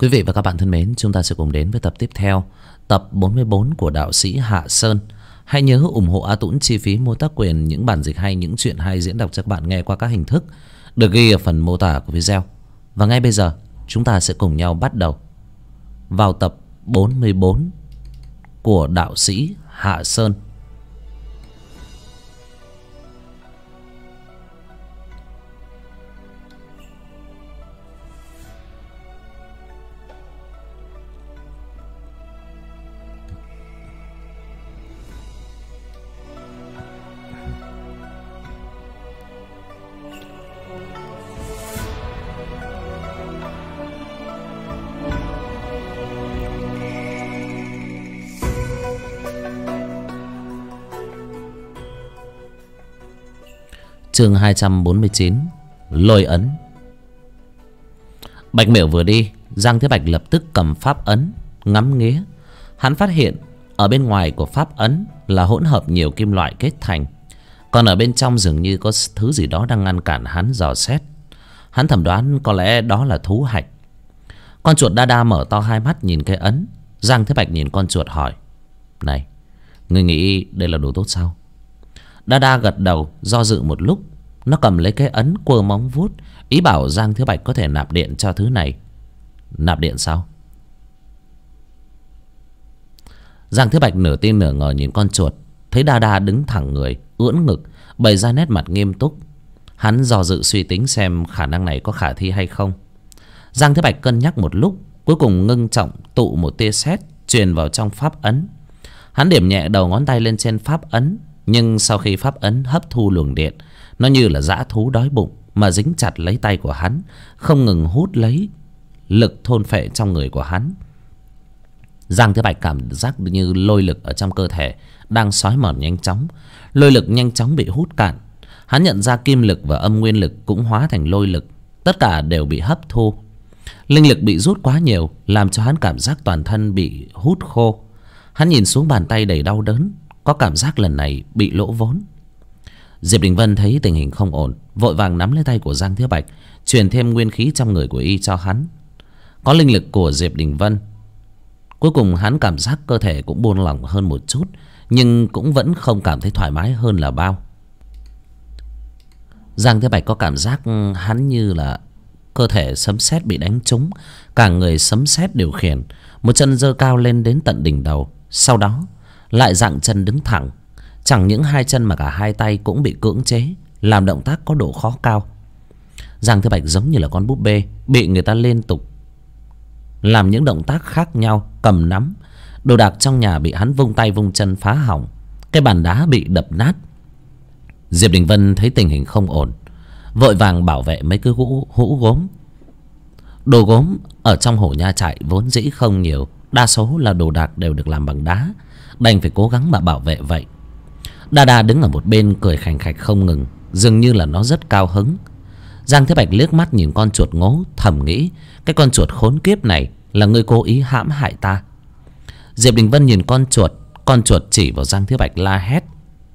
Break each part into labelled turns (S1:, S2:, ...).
S1: Quý vị và các bạn thân mến, chúng ta sẽ cùng đến với tập tiếp theo, tập 44 của đạo sĩ Hạ Sơn. Hãy nhớ ủng hộ A Tũng chi phí mua tác quyền những bản dịch hay, những chuyện hay diễn đọc cho các bạn nghe qua các hình thức được ghi ở phần mô tả của video. Và ngay bây giờ, chúng ta sẽ cùng nhau bắt đầu vào tập 44 của đạo sĩ Hạ Sơn. Chương 249 Lôi ấn. Bạch Miểu vừa đi, Giang Thế Bạch lập tức cầm pháp ấn ngắm nghía. Hắn phát hiện ở bên ngoài của pháp ấn là hỗn hợp nhiều kim loại kết thành, còn ở bên trong dường như có thứ gì đó đang ngăn cản hắn dò xét. Hắn thẩm đoán có lẽ đó là thú hạch. Con chuột đa đa mở to hai mắt nhìn cái ấn. Giang Thế Bạch nhìn con chuột hỏi: "Này, ngươi nghĩ đây là đồ tốt sao?" Đa đa gật đầu, do dự một lúc. Nó cầm lấy cái ấn, quơ móng vuốt, ý bảo Giang Thế Bạch có thể nạp điện cho thứ này. Nạp điện sao? Giang Thế Bạch nửa tin nửa ngờ nhìn con chuột. Thấy đa đa đứng thẳng người, ưỡn ngực, bày ra nét mặt nghiêm túc. Hắn do dự suy tính xem khả năng này có khả thi hay không. Giang Thế Bạch cân nhắc một lúc, cuối cùng ngưng trọng tụ một tia sét truyền vào trong pháp ấn. Hắn điểm nhẹ đầu ngón tay lên trên pháp ấn, nhưng sau khi pháp ấn hấp thu luồng điện, nó như là dã thú đói bụng mà dính chặt lấy tay của hắn, không ngừng hút lấy lực thôn phệ trong người của hắn. Giang Thế Bạch cảm giác như lôi lực ở trong cơ thể đang xói mòn nhanh chóng. Lôi lực nhanh chóng bị hút cạn. Hắn nhận ra kim lực và âm nguyên lực cũng hóa thành lôi lực, tất cả đều bị hấp thu. Linh lực bị rút quá nhiều, làm cho hắn cảm giác toàn thân bị hút khô. Hắn nhìn xuống bàn tay đầy đau đớn, có cảm giác lần này bị lỗ vốn. Diệp Đình Vân thấy tình hình không ổn, vội vàng nắm lấy tay của Giang Thế Bạch, truyền thêm nguyên khí trong người của y cho hắn. Có linh lực của Diệp Đình Vân, cuối cùng hắn cảm giác cơ thể cũng buông lỏng hơn một chút, nhưng cũng vẫn không cảm thấy thoải mái hơn là bao. Giang Thế Bạch có cảm giác hắn như là cơ thể sấm sét bị đánh trúng, cả người sấm sét điều khiển. Một chân giơ cao lên đến tận đỉnh đầu, sau đó lại dạng chân đứng thẳng. Chẳng những hai chân mà cả hai tay cũng bị cưỡng chế, làm động tác có độ khó cao. Giang Thế Bạch giống như là con búp bê bị người ta liên tục làm những động tác khác nhau, cầm nắm. Đồ đạc trong nhà bị hắn vung tay vung chân phá hỏng, cái bàn đá bị đập nát. Diệp Đình Vân thấy tình hình không ổn, vội vàng bảo vệ mấy cái hũ gốm. Đồ gốm ở trong hổ nha trại vốn dĩ không nhiều, đa số là đồ đạc đều được làm bằng đá, đành phải cố gắng mà bảo vệ vậy. Đa đa đứng ở một bên cười khành khạch không ngừng, dường như là nó rất cao hứng. Giang Thế Bạch liếc mắt nhìn con chuột ngố, thầm nghĩ cái con chuột khốn kiếp này là người cố ý hãm hại ta. Diệp Đình Vân nhìn con chuột chỉ vào Giang Thế Bạch la hét: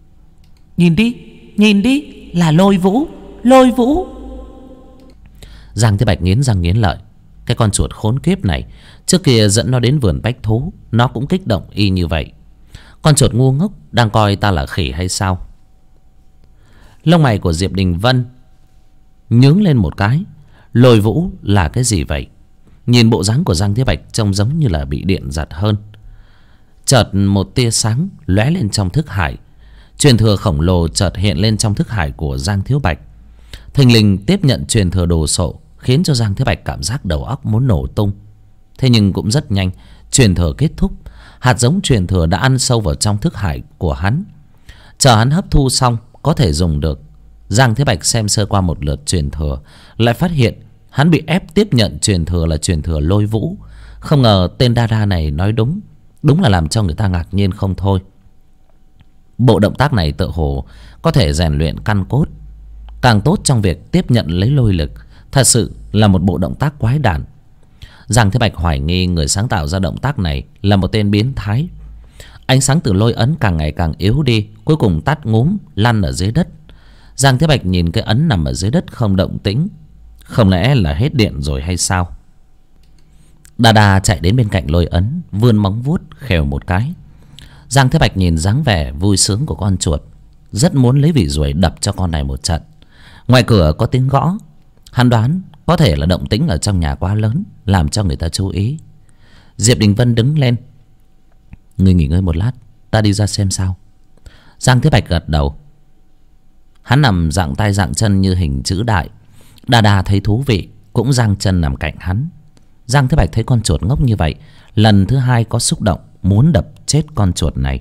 S1: nhìn đi, là lôi vũ. Giang Thế Bạch nghiến răng nghiến lợi, cái con chuột khốn kiếp này, trước kia dẫn nó đến vườn bách thú, nó cũng kích động y như vậy. Con chuột ngu ngốc, đang coi ta là khỉ hay sao? Lông mày của Diệp Đình Vân nhướng lên một cái. Lôi vũ là cái gì vậy? Nhìn bộ dáng của Giang Thế Bạch trông giống như là bị điện giật hơn. Chợt một tia sáng lóe lên trong thức hải. Truyền thừa khổng lồ chợt hiện lên trong thức hải của Giang Thiếu Bạch. Thình lình tiếp nhận truyền thừa đồ sộ, khiến cho Giang Thế Bạch cảm giác đầu óc muốn nổ tung. Thế nhưng cũng rất nhanh, truyền thừa kết thúc. Hạt giống truyền thừa đã ăn sâu vào trong thức hải của hắn. Chờ hắn hấp thu xong có thể dùng được, Giang Thế Bạch xem sơ qua một lượt truyền thừa, lại phát hiện hắn bị ép tiếp nhận truyền thừa là truyền thừa lôi vũ. Không ngờ tên đa đa này nói đúng, đúng là làm cho người ta ngạc nhiên không thôi. Bộ động tác này tựa hồ có thể rèn luyện căn cốt, càng tốt trong việc tiếp nhận lấy lôi lực. Thật sự là một bộ động tác quái đản. Giang Thế Bạch hoài nghi người sáng tạo ra động tác này là một tên biến thái. Ánh sáng từ lôi ấn càng ngày càng yếu đi, cuối cùng tắt ngúm lăn ở dưới đất. Giang Thế Bạch nhìn cái ấn nằm ở dưới đất không động tĩnh, không lẽ là hết điện rồi hay sao? Đa Đa chạy đến bên cạnh Lôi Ấn, vươn móng vuốt khều một cái. Giang Thế Bạch nhìn dáng vẻ vui sướng của con chuột, rất muốn lấy vị ruồi đập cho con này một trận. Ngoài cửa có tiếng gõ. Hắn đoán có thể là động tĩnh ở trong nhà quá lớn, làm cho người ta chú ý. Diệp Đình Vân đứng lên. Ngươi nghỉ ngơi một lát, ta đi ra xem sao. Giang Thế Bạch gật đầu. Hắn nằm dạng tay dạng chân như hình chữ đại. Đa Đa thấy thú vị, cũng giang chân nằm cạnh hắn. Giang Thế Bạch thấy con chuột ngốc như vậy, lần thứ hai có xúc động muốn đập chết con chuột này.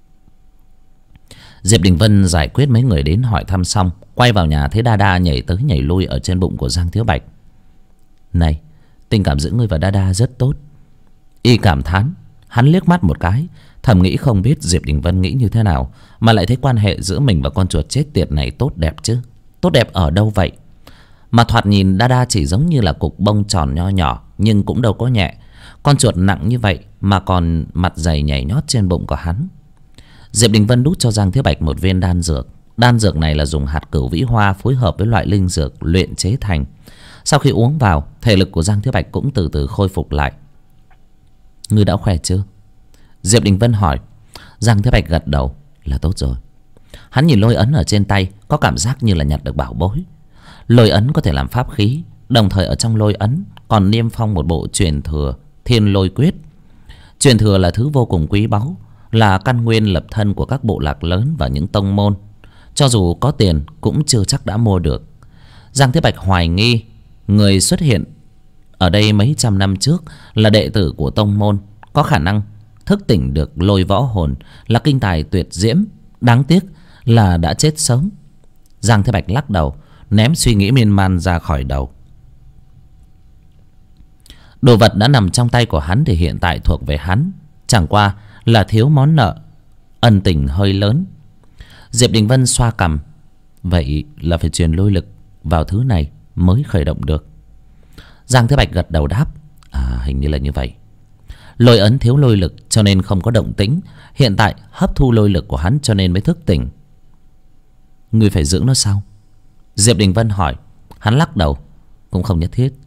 S1: Diệp Đình Vân giải quyết mấy người đến hỏi thăm xong, quay vào nhà thấy Đa Đa nhảy tới nhảy lui ở trên bụng của Giang Thế Bạch. Này, tình cảm giữa ngươi và Đa Đa rất tốt. Y cảm thán. Hắn liếc mắt một cái, thầm nghĩ không biết Diệp Đình Vân nghĩ như thế nào mà lại thấy quan hệ giữa mình và con chuột chết tiệt này tốt đẹp chứ. Tốt đẹp ở đâu vậy? Mà thoạt nhìn Đa Đa chỉ giống như là cục bông tròn nho nhỏ, nhưng cũng đâu có nhẹ. Con chuột nặng như vậy mà còn mặt dày nhảy nhót trên bụng của hắn. Diệp Đình Vân đút cho Giang Thế Bạch một viên đan dược. Đan dược này là dùng hạt cửu vĩ hoa phối hợp với loại linh dược luyện chế thành. Sau khi uống vào, thể lực của Giang Thế Bạch cũng từ từ khôi phục lại. Ngươi đã khỏe chưa? Diệp Đình Vân hỏi. Giang Thế Bạch gật đầu. Là tốt rồi. Hắn nhìn lôi ấn ở trên tay, có cảm giác như là nhặt được bảo bối. Lôi ấn có thể làm pháp khí, đồng thời ở trong lôi ấn còn niêm phong một bộ truyền thừa Thiên Lôi Quyết. Truyền thừa là thứ vô cùng quý báu, là căn nguyên lập thân của các bộ lạc lớn và những tông môn. Cho dù có tiền cũng chưa chắc đã mua được. Giang Thế Bạch hoài nghi người xuất hiện ở đây mấy trăm năm trước là đệ tử của tông môn, có khả năng thức tỉnh được lôi võ hồn, là kinh tài tuyệt diễm. Đáng tiếc là đã chết sớm. Giang Thế Bạch lắc đầu, ném suy nghĩ miên man ra khỏi đầu. Đồ vật đã nằm trong tay của hắn thì hiện tại thuộc về hắn, chẳng qua là thiếu món nợ, ân tình hơi lớn. Diệp Đình Vân xoa cằm. Vậy là phải truyền lôi lực vào thứ này mới khởi động được. Giang Thế Bạch gật đầu đáp. Hình như là như vậy. Lôi ấn thiếu lôi lực cho nên không có động tĩnh. Hiện tại hấp thu lôi lực của hắn cho nên mới thức tỉnh. Ngươi phải dưỡng nó sao? Diệp Đình Vân hỏi. Hắn lắc đầu. Cũng không nhất thiết.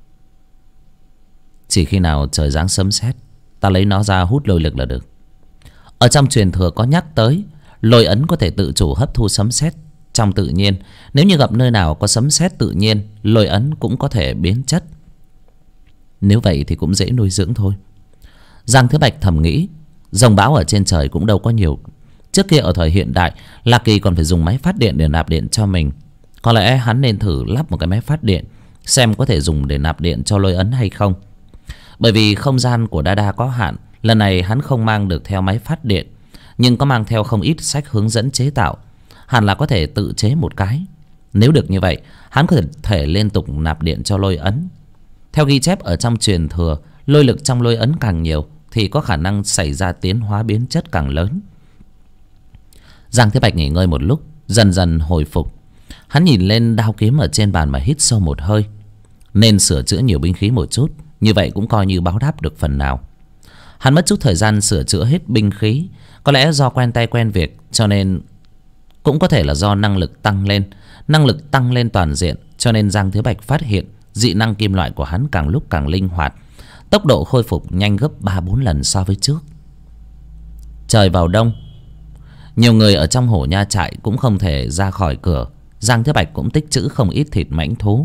S1: Chỉ khi nào trời giáng sấm sét, ta lấy nó ra hút lôi lực là được. Ở trong truyền thừa có nhắc tới lôi ấn có thể tự chủ hấp thu sấm sét trong tự nhiên. Nếu như gặp nơi nào có sấm sét tự nhiên, lôi ấn cũng có thể biến chất. Nếu vậy thì cũng dễ nuôi dưỡng thôi. Giang Thế Bạch thầm nghĩ. Dòng bão ở trên trời cũng đâu có nhiều. Trước kia ở thời hiện đại, Lạc Kỳ còn phải dùng máy phát điện để nạp điện cho mình. Có lẽ hắn nên thử lắp một cái máy phát điện, xem có thể dùng để nạp điện cho lôi ấn hay không. Bởi vì không gian của Đa Đa có hạn, lần này hắn không mang được theo máy phát điện, nhưng có mang theo không ít sách hướng dẫn chế tạo. Hẳn là có thể tự chế một cái. Nếu được như vậy, hắn có thể liên tục nạp điện cho lôi ấn. Theo ghi chép ở trong truyền thừa, lôi lực trong lôi ấn càng nhiều thì có khả năng xảy ra tiến hóa biến chất càng lớn. Giang Thế Bạch nghỉ ngơi một lúc, dần dần hồi phục. Hắn nhìn lên đao kiếm ở trên bàn mà hít sâu một hơi. Nên sửa chữa nhiều binh khí một chút, như vậy cũng coi như báo đáp được phần nào. Hắn mất chút thời gian sửa chữa hết binh khí. Có lẽ do quen tay quen việc, cho nên cũng có thể là do năng lực tăng lên. Năng lực tăng lên toàn diện, cho nên Giang Thế Bạch phát hiện dị năng kim loại của hắn càng lúc càng linh hoạt. Tốc độ khôi phục nhanh gấp 3-4 lần so với trước. Trời vào đông, nhiều người ở trong hổ nha trại cũng không thể ra khỏi cửa. Giang Thế Bạch cũng tích trữ không ít thịt mãnh thú.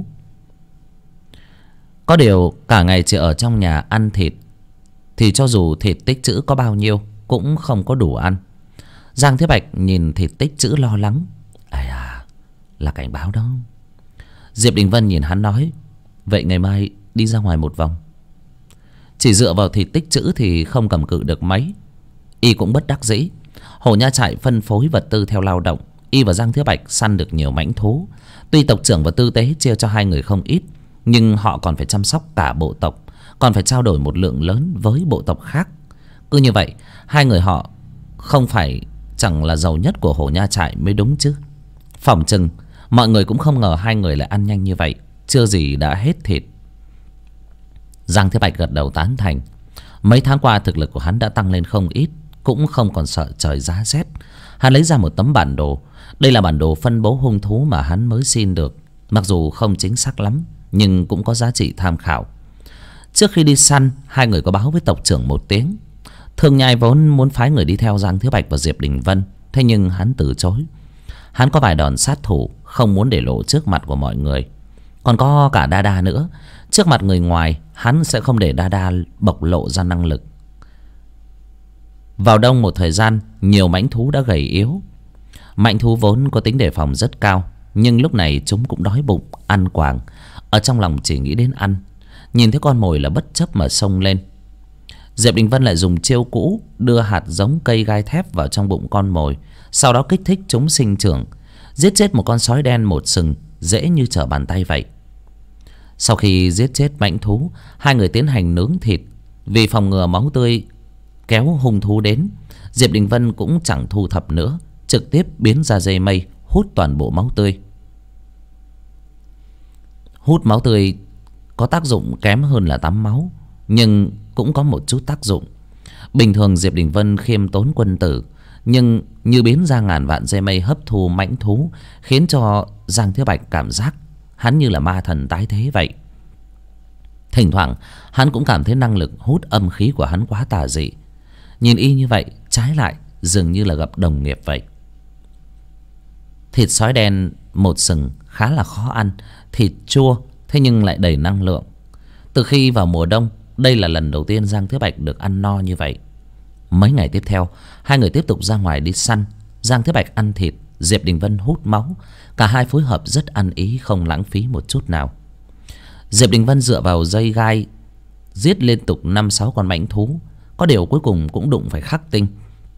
S1: Có điều cả ngày chỉ ở trong nhà ăn thịt, thì cho dù thịt tích trữ có bao nhiêu cũng không có đủ ăn. Giang Thế Bạch nhìn thịt tích trữ lo lắng. Là cảnh báo đó. Diệp Đình Vân nhìn hắn nói. Vậy ngày mai đi ra ngoài một vòng. Chỉ dựa vào thịt tích trữ thì không cầm cự được mấy. Y cũng bất đắc dĩ. Hổ nha trại phân phối vật tư theo lao động. Y và Giang Thế Bạch săn được nhiều mãnh thú. Tuy tộc trưởng và tư tế chia cho hai người không ít, nhưng họ còn phải chăm sóc cả bộ tộc, còn phải trao đổi một lượng lớn với bộ tộc khác. Cứ như vậy, hai người họ không phải chẳng là giàu nhất của hổ nha trại mới đúng chứ. Phỏng chừng mọi người cũng không ngờ hai người lại ăn nhanh như vậy, chưa gì đã hết thịt. Giang Thế Bạch gật đầu tán thành. Mấy tháng qua thực lực của hắn đã tăng lên không ít, cũng không còn sợ trời giá rét. Hắn lấy ra một tấm bản đồ. Đây là bản đồ phân bố hung thú mà hắn mới xin được. Mặc dù không chính xác lắm, nhưng cũng có giá trị tham khảo. Trước khi đi săn, hai người có báo với tộc trưởng một tiếng. Thương Nhai vốn muốn phái người đi theo Giang Thiếu Bạch và Diệp Đình Vân, thế nhưng hắn từ chối. Hắn có vài đòn sát thủ, không muốn để lộ trước mặt của mọi người. Còn có cả Đa Đa nữa. Trước mặt người ngoài, hắn sẽ không để Đa Đa bộc lộ ra năng lực. Vào đông một thời gian, nhiều mãnh thú đã gầy yếu. Mãnh thú vốn có tính đề phòng rất cao, nhưng lúc này chúng cũng đói bụng, ăn quàng. Ở trong lòng chỉ nghĩ đến ăn. Nhìn thấy con mồi là bất chấp mà xông lên. Diệp Đình Vân lại dùng chiêu cũ, đưa hạt giống cây gai thép vào trong bụng con mồi, sau đó kích thích chúng sinh trưởng, giết chết một con sói đen một sừng, dễ như trở bàn tay vậy. Sau khi giết chết mãnh thú, hai người tiến hành nướng thịt. Vì phòng ngừa máu tươi kéo hung thú đến, Diệp Đình Vân cũng chẳng thu thập nữa, trực tiếp biến ra dây mây hút toàn bộ máu tươi. Hút máu tươi có tác dụng kém hơn là tắm máu, nhưng cũng có một chút tác dụng. Bình thường Diệp Đình Vân khiêm tốn quân tử, nhưng như biến ra ngàn vạn dây mây hấp thu mãnh thú, khiến cho Giang Thiếu Bạch cảm giác hắn như là ma thần tái thế vậy. Thỉnh thoảng hắn cũng cảm thấy năng lực hút âm khí của hắn quá tà dị. Nhìn y như vậy, trái lại dường như là gặp đồng nghiệp vậy. Thịt sói đen một sừng khá là khó ăn, thịt chua thế nhưng lại đầy năng lượng. Từ khi vào mùa đông, đây là lần đầu tiên Giang Thiếu Bạch được ăn no như vậy. Mấy ngày tiếp theo, hai người tiếp tục ra ngoài đi săn. Giang Thiếu Bạch ăn thịt, Diệp Đình Vân hút máu. Cả hai phối hợp rất ăn ý, không lãng phí một chút nào. Diệp Đình Vân dựa vào dây gai giết liên tục 5-6 con mãnh thú. Có điều cuối cùng cũng đụng phải Khắc Tinh.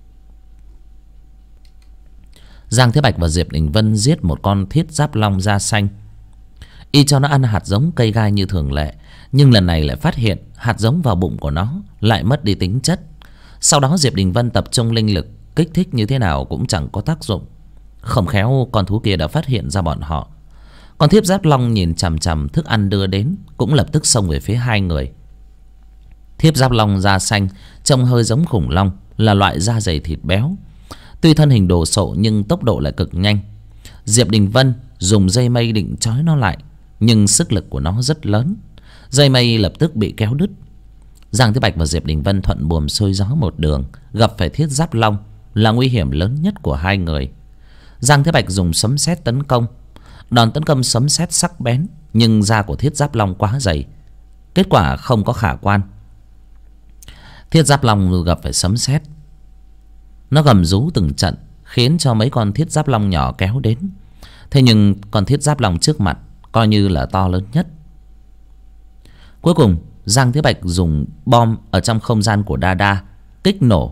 S1: Giang Thiếu Bạch và Diệp Đình Vân giết một con thiết giáp long da xanh. Y cho nó ăn hạt giống cây gai như thường lệ, nhưng lần này lại phát hiện hạt giống vào bụng của nó lại mất đi tính chất. Sau đó Diệp Đình Vân tập trung linh lực, kích thích như thế nào cũng chẳng có tác dụng. Không khéo con thú kia đã phát hiện ra bọn họ. Con thiết giáp long nhìn chằm chằm thức ăn đưa đến, cũng lập tức xông về phía hai người. Thiết giáp long da xanh trông hơi giống khủng long, là loại da dày thịt béo. Tuy thân hình đồ sộ nhưng tốc độ lại cực nhanh. Diệp Đình Vân dùng dây mây định trói nó lại, nhưng sức lực của nó rất lớn, dây mây lập tức bị kéo đứt. Giang Thiếu Bạch và Diệp Đình Vân thuận buồm xuôi gió một đường, gặp phải thiết giáp long là nguy hiểm lớn nhất của hai người. Giang Thiếu Bạch dùng sấm sét tấn công. Đòn tấn công sấm sét sắc bén, nhưng da của thiết giáp long quá dày, kết quả không có khả quan. Thiết giáp long gặp phải sấm sét, nó gầm rú từng trận, khiến cho mấy con thiết giáp long nhỏ kéo đến. Thế nhưng con thiết giáp long trước mặt coi như là to lớn nhất. Cuối cùng Giang Thiếu Bạch dùng bom ở trong không gian của Đa Đa kích nổ,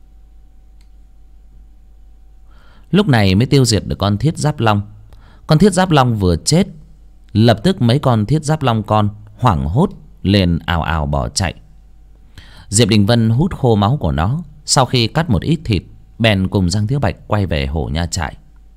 S1: lúc này mới tiêu diệt được con thiết giáp long. Con thiết giáp long vừa chết, lập tức mấy con thiết giáp long con hoảng hốt liền ào ào bỏ chạy. Diệp Đình Vân hút khô máu của nó, sau khi cắt một ít thịt, bèn cùng Giang Thiếu Bạch quay về Hổ Nha Trại.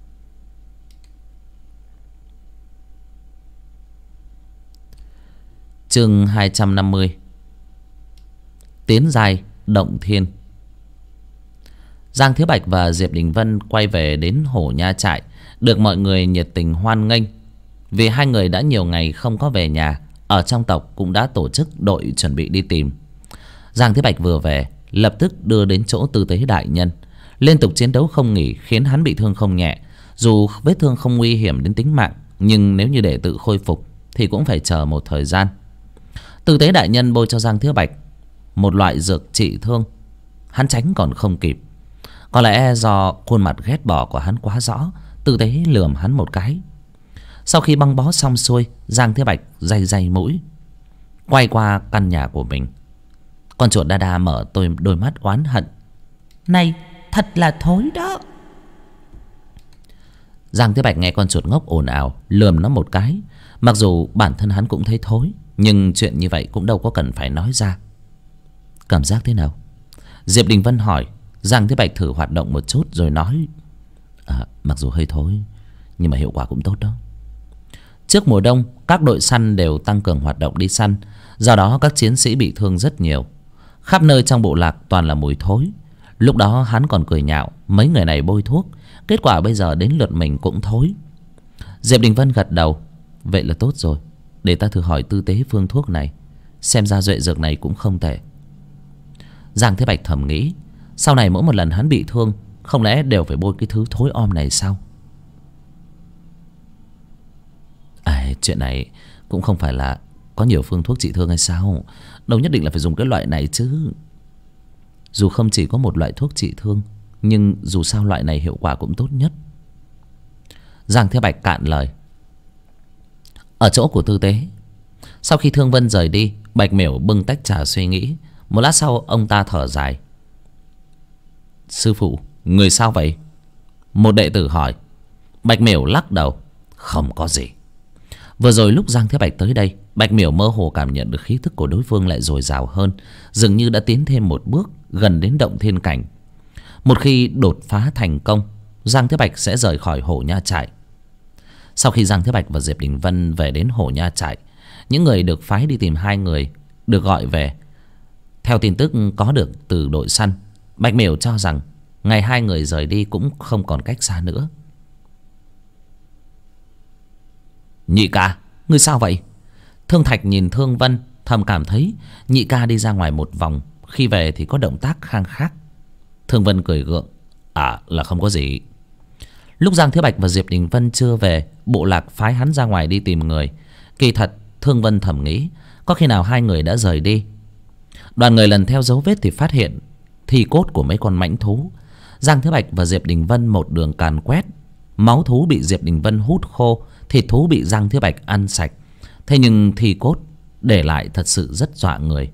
S1: Chương 250. Tiến giai động thiên. Giang Thiếu Bạch và Diệp Đình Vân quay về đến Hổ Nha Trại, được mọi người nhiệt tình hoan nghênh. Vì hai người đã nhiều ngày không có về nhà, ở trong tộc cũng đã tổ chức đội chuẩn bị đi tìm. Giang Thiếu Bạch vừa về, lập tức đưa đến chỗ Tư Tế đại nhân. Liên tục chiến đấu không nghỉ khiến hắn bị thương không nhẹ. Dù vết thương không nguy hiểm đến tính mạng, nhưng nếu như để tự khôi phục thì cũng phải chờ một thời gian. Tư Tế đại nhân bôi cho Giang Thiếu Bạch một loại dược trị thương, hắn tránh còn không kịp. Có lẽ do khuôn mặt ghét bỏ của hắn quá rõ, Tư Tế lườm hắn một cái. Sau khi băng bó xong xuôi, Giang Thiếu Bạch day day mũi, quay qua căn nhà của mình. Con chuột Đa Đa mở đôi mắt oán hận. Này, thật là thối đó. Giang Thiếu Bạch nghe con chuột ngốc ồn ào, lườm nó một cái. Mặc dù bản thân hắn cũng thấy thối, nhưng chuyện như vậy cũng đâu có cần phải nói ra. Cảm giác thế nào? Diệp Đình Vân hỏi. Giang Thiếu Bạch thử hoạt động một chút rồi nói, mặc dù hơi thối, nhưng mà hiệu quả cũng tốt đó. Trước mùa đông, các đội săn đều tăng cường hoạt động đi săn, do đó các chiến sĩ bị thương rất nhiều. Khắp nơi trong bộ lạc toàn là mùi thối. Lúc đó hắn còn cười nhạo mấy người này bôi thuốc, kết quả bây giờ đến lượt mình cũng thối. Diệp Đình Vân gật đầu. Vậy là tốt rồi, để ta thử hỏi Tư Tế phương thuốc này. xem ra duệ dược này cũng không tệ. Giang Thế Bạch thầm nghĩ, sau này mỗi một lần hắn bị thương, không lẽ đều phải bôi cái thứ thối om này sao? Chuyện này cũng không phải là có nhiều phương thuốc trị thương hay sao? Đâu nhất định là phải dùng cái loại này chứ. Dù không chỉ có một loại thuốc trị thương, nhưng dù sao loại này hiệu quả cũng tốt nhất. Giang Thế Bạch cạn lời. Ở chỗ của tư tế, sau khi Thương Vân rời đi, Bạch Miểu bưng tách trà suy nghĩ. Một lát sau ông ta thở dài. Sư phụ, người sao vậy? Một đệ tử hỏi. Bạch Miểu lắc đầu. Không có gì. Vừa rồi lúc Giang Thế Bạch tới đây, Bạch Miểu mơ hồ cảm nhận được khí tức của đối phương lại dồi dào hơn, dường như đã tiến thêm một bước gần đến động thiên cảnh. Một khi đột phá thành công, Giang Thế Bạch sẽ rời khỏi Hổ Nha Trại. Sau khi Giang Thế Bạch và Diệp Đình Vân về đến Hổ Nha Trại, những người được phái đi tìm hai người được gọi về. Theo tin tức có được từ đội săn, Bạch Miểu cho rằng ngày hai người rời đi cũng không còn cách xa nữa. Nhị ca, ngươi sao vậy? Thương Thạch nhìn Thương Vân, thầm cảm thấy nhị ca đi ra ngoài một vòng, khi về thì có động tác khang khác. Thương Vân cười gượng. Là không có gì. Lúc Giang Thế Bạch và Diệp Đình Vân chưa về, bộ lạc phái hắn ra ngoài đi tìm người. Kỳ thật Thương Vân thầm nghĩ, có khi nào hai người đã rời đi. Đoàn người lần theo dấu vết thì phát hiện thi cốt của mấy con mãnh thú. Giang Thế Bạch và Diệp Đình Vân một đường càn quét. Máu thú bị Diệp Đình Vân hút khô, thịt thú bị Giang Thế Bạch ăn sạch. Thế nhưng thi cốt để lại thật sự rất dọa người.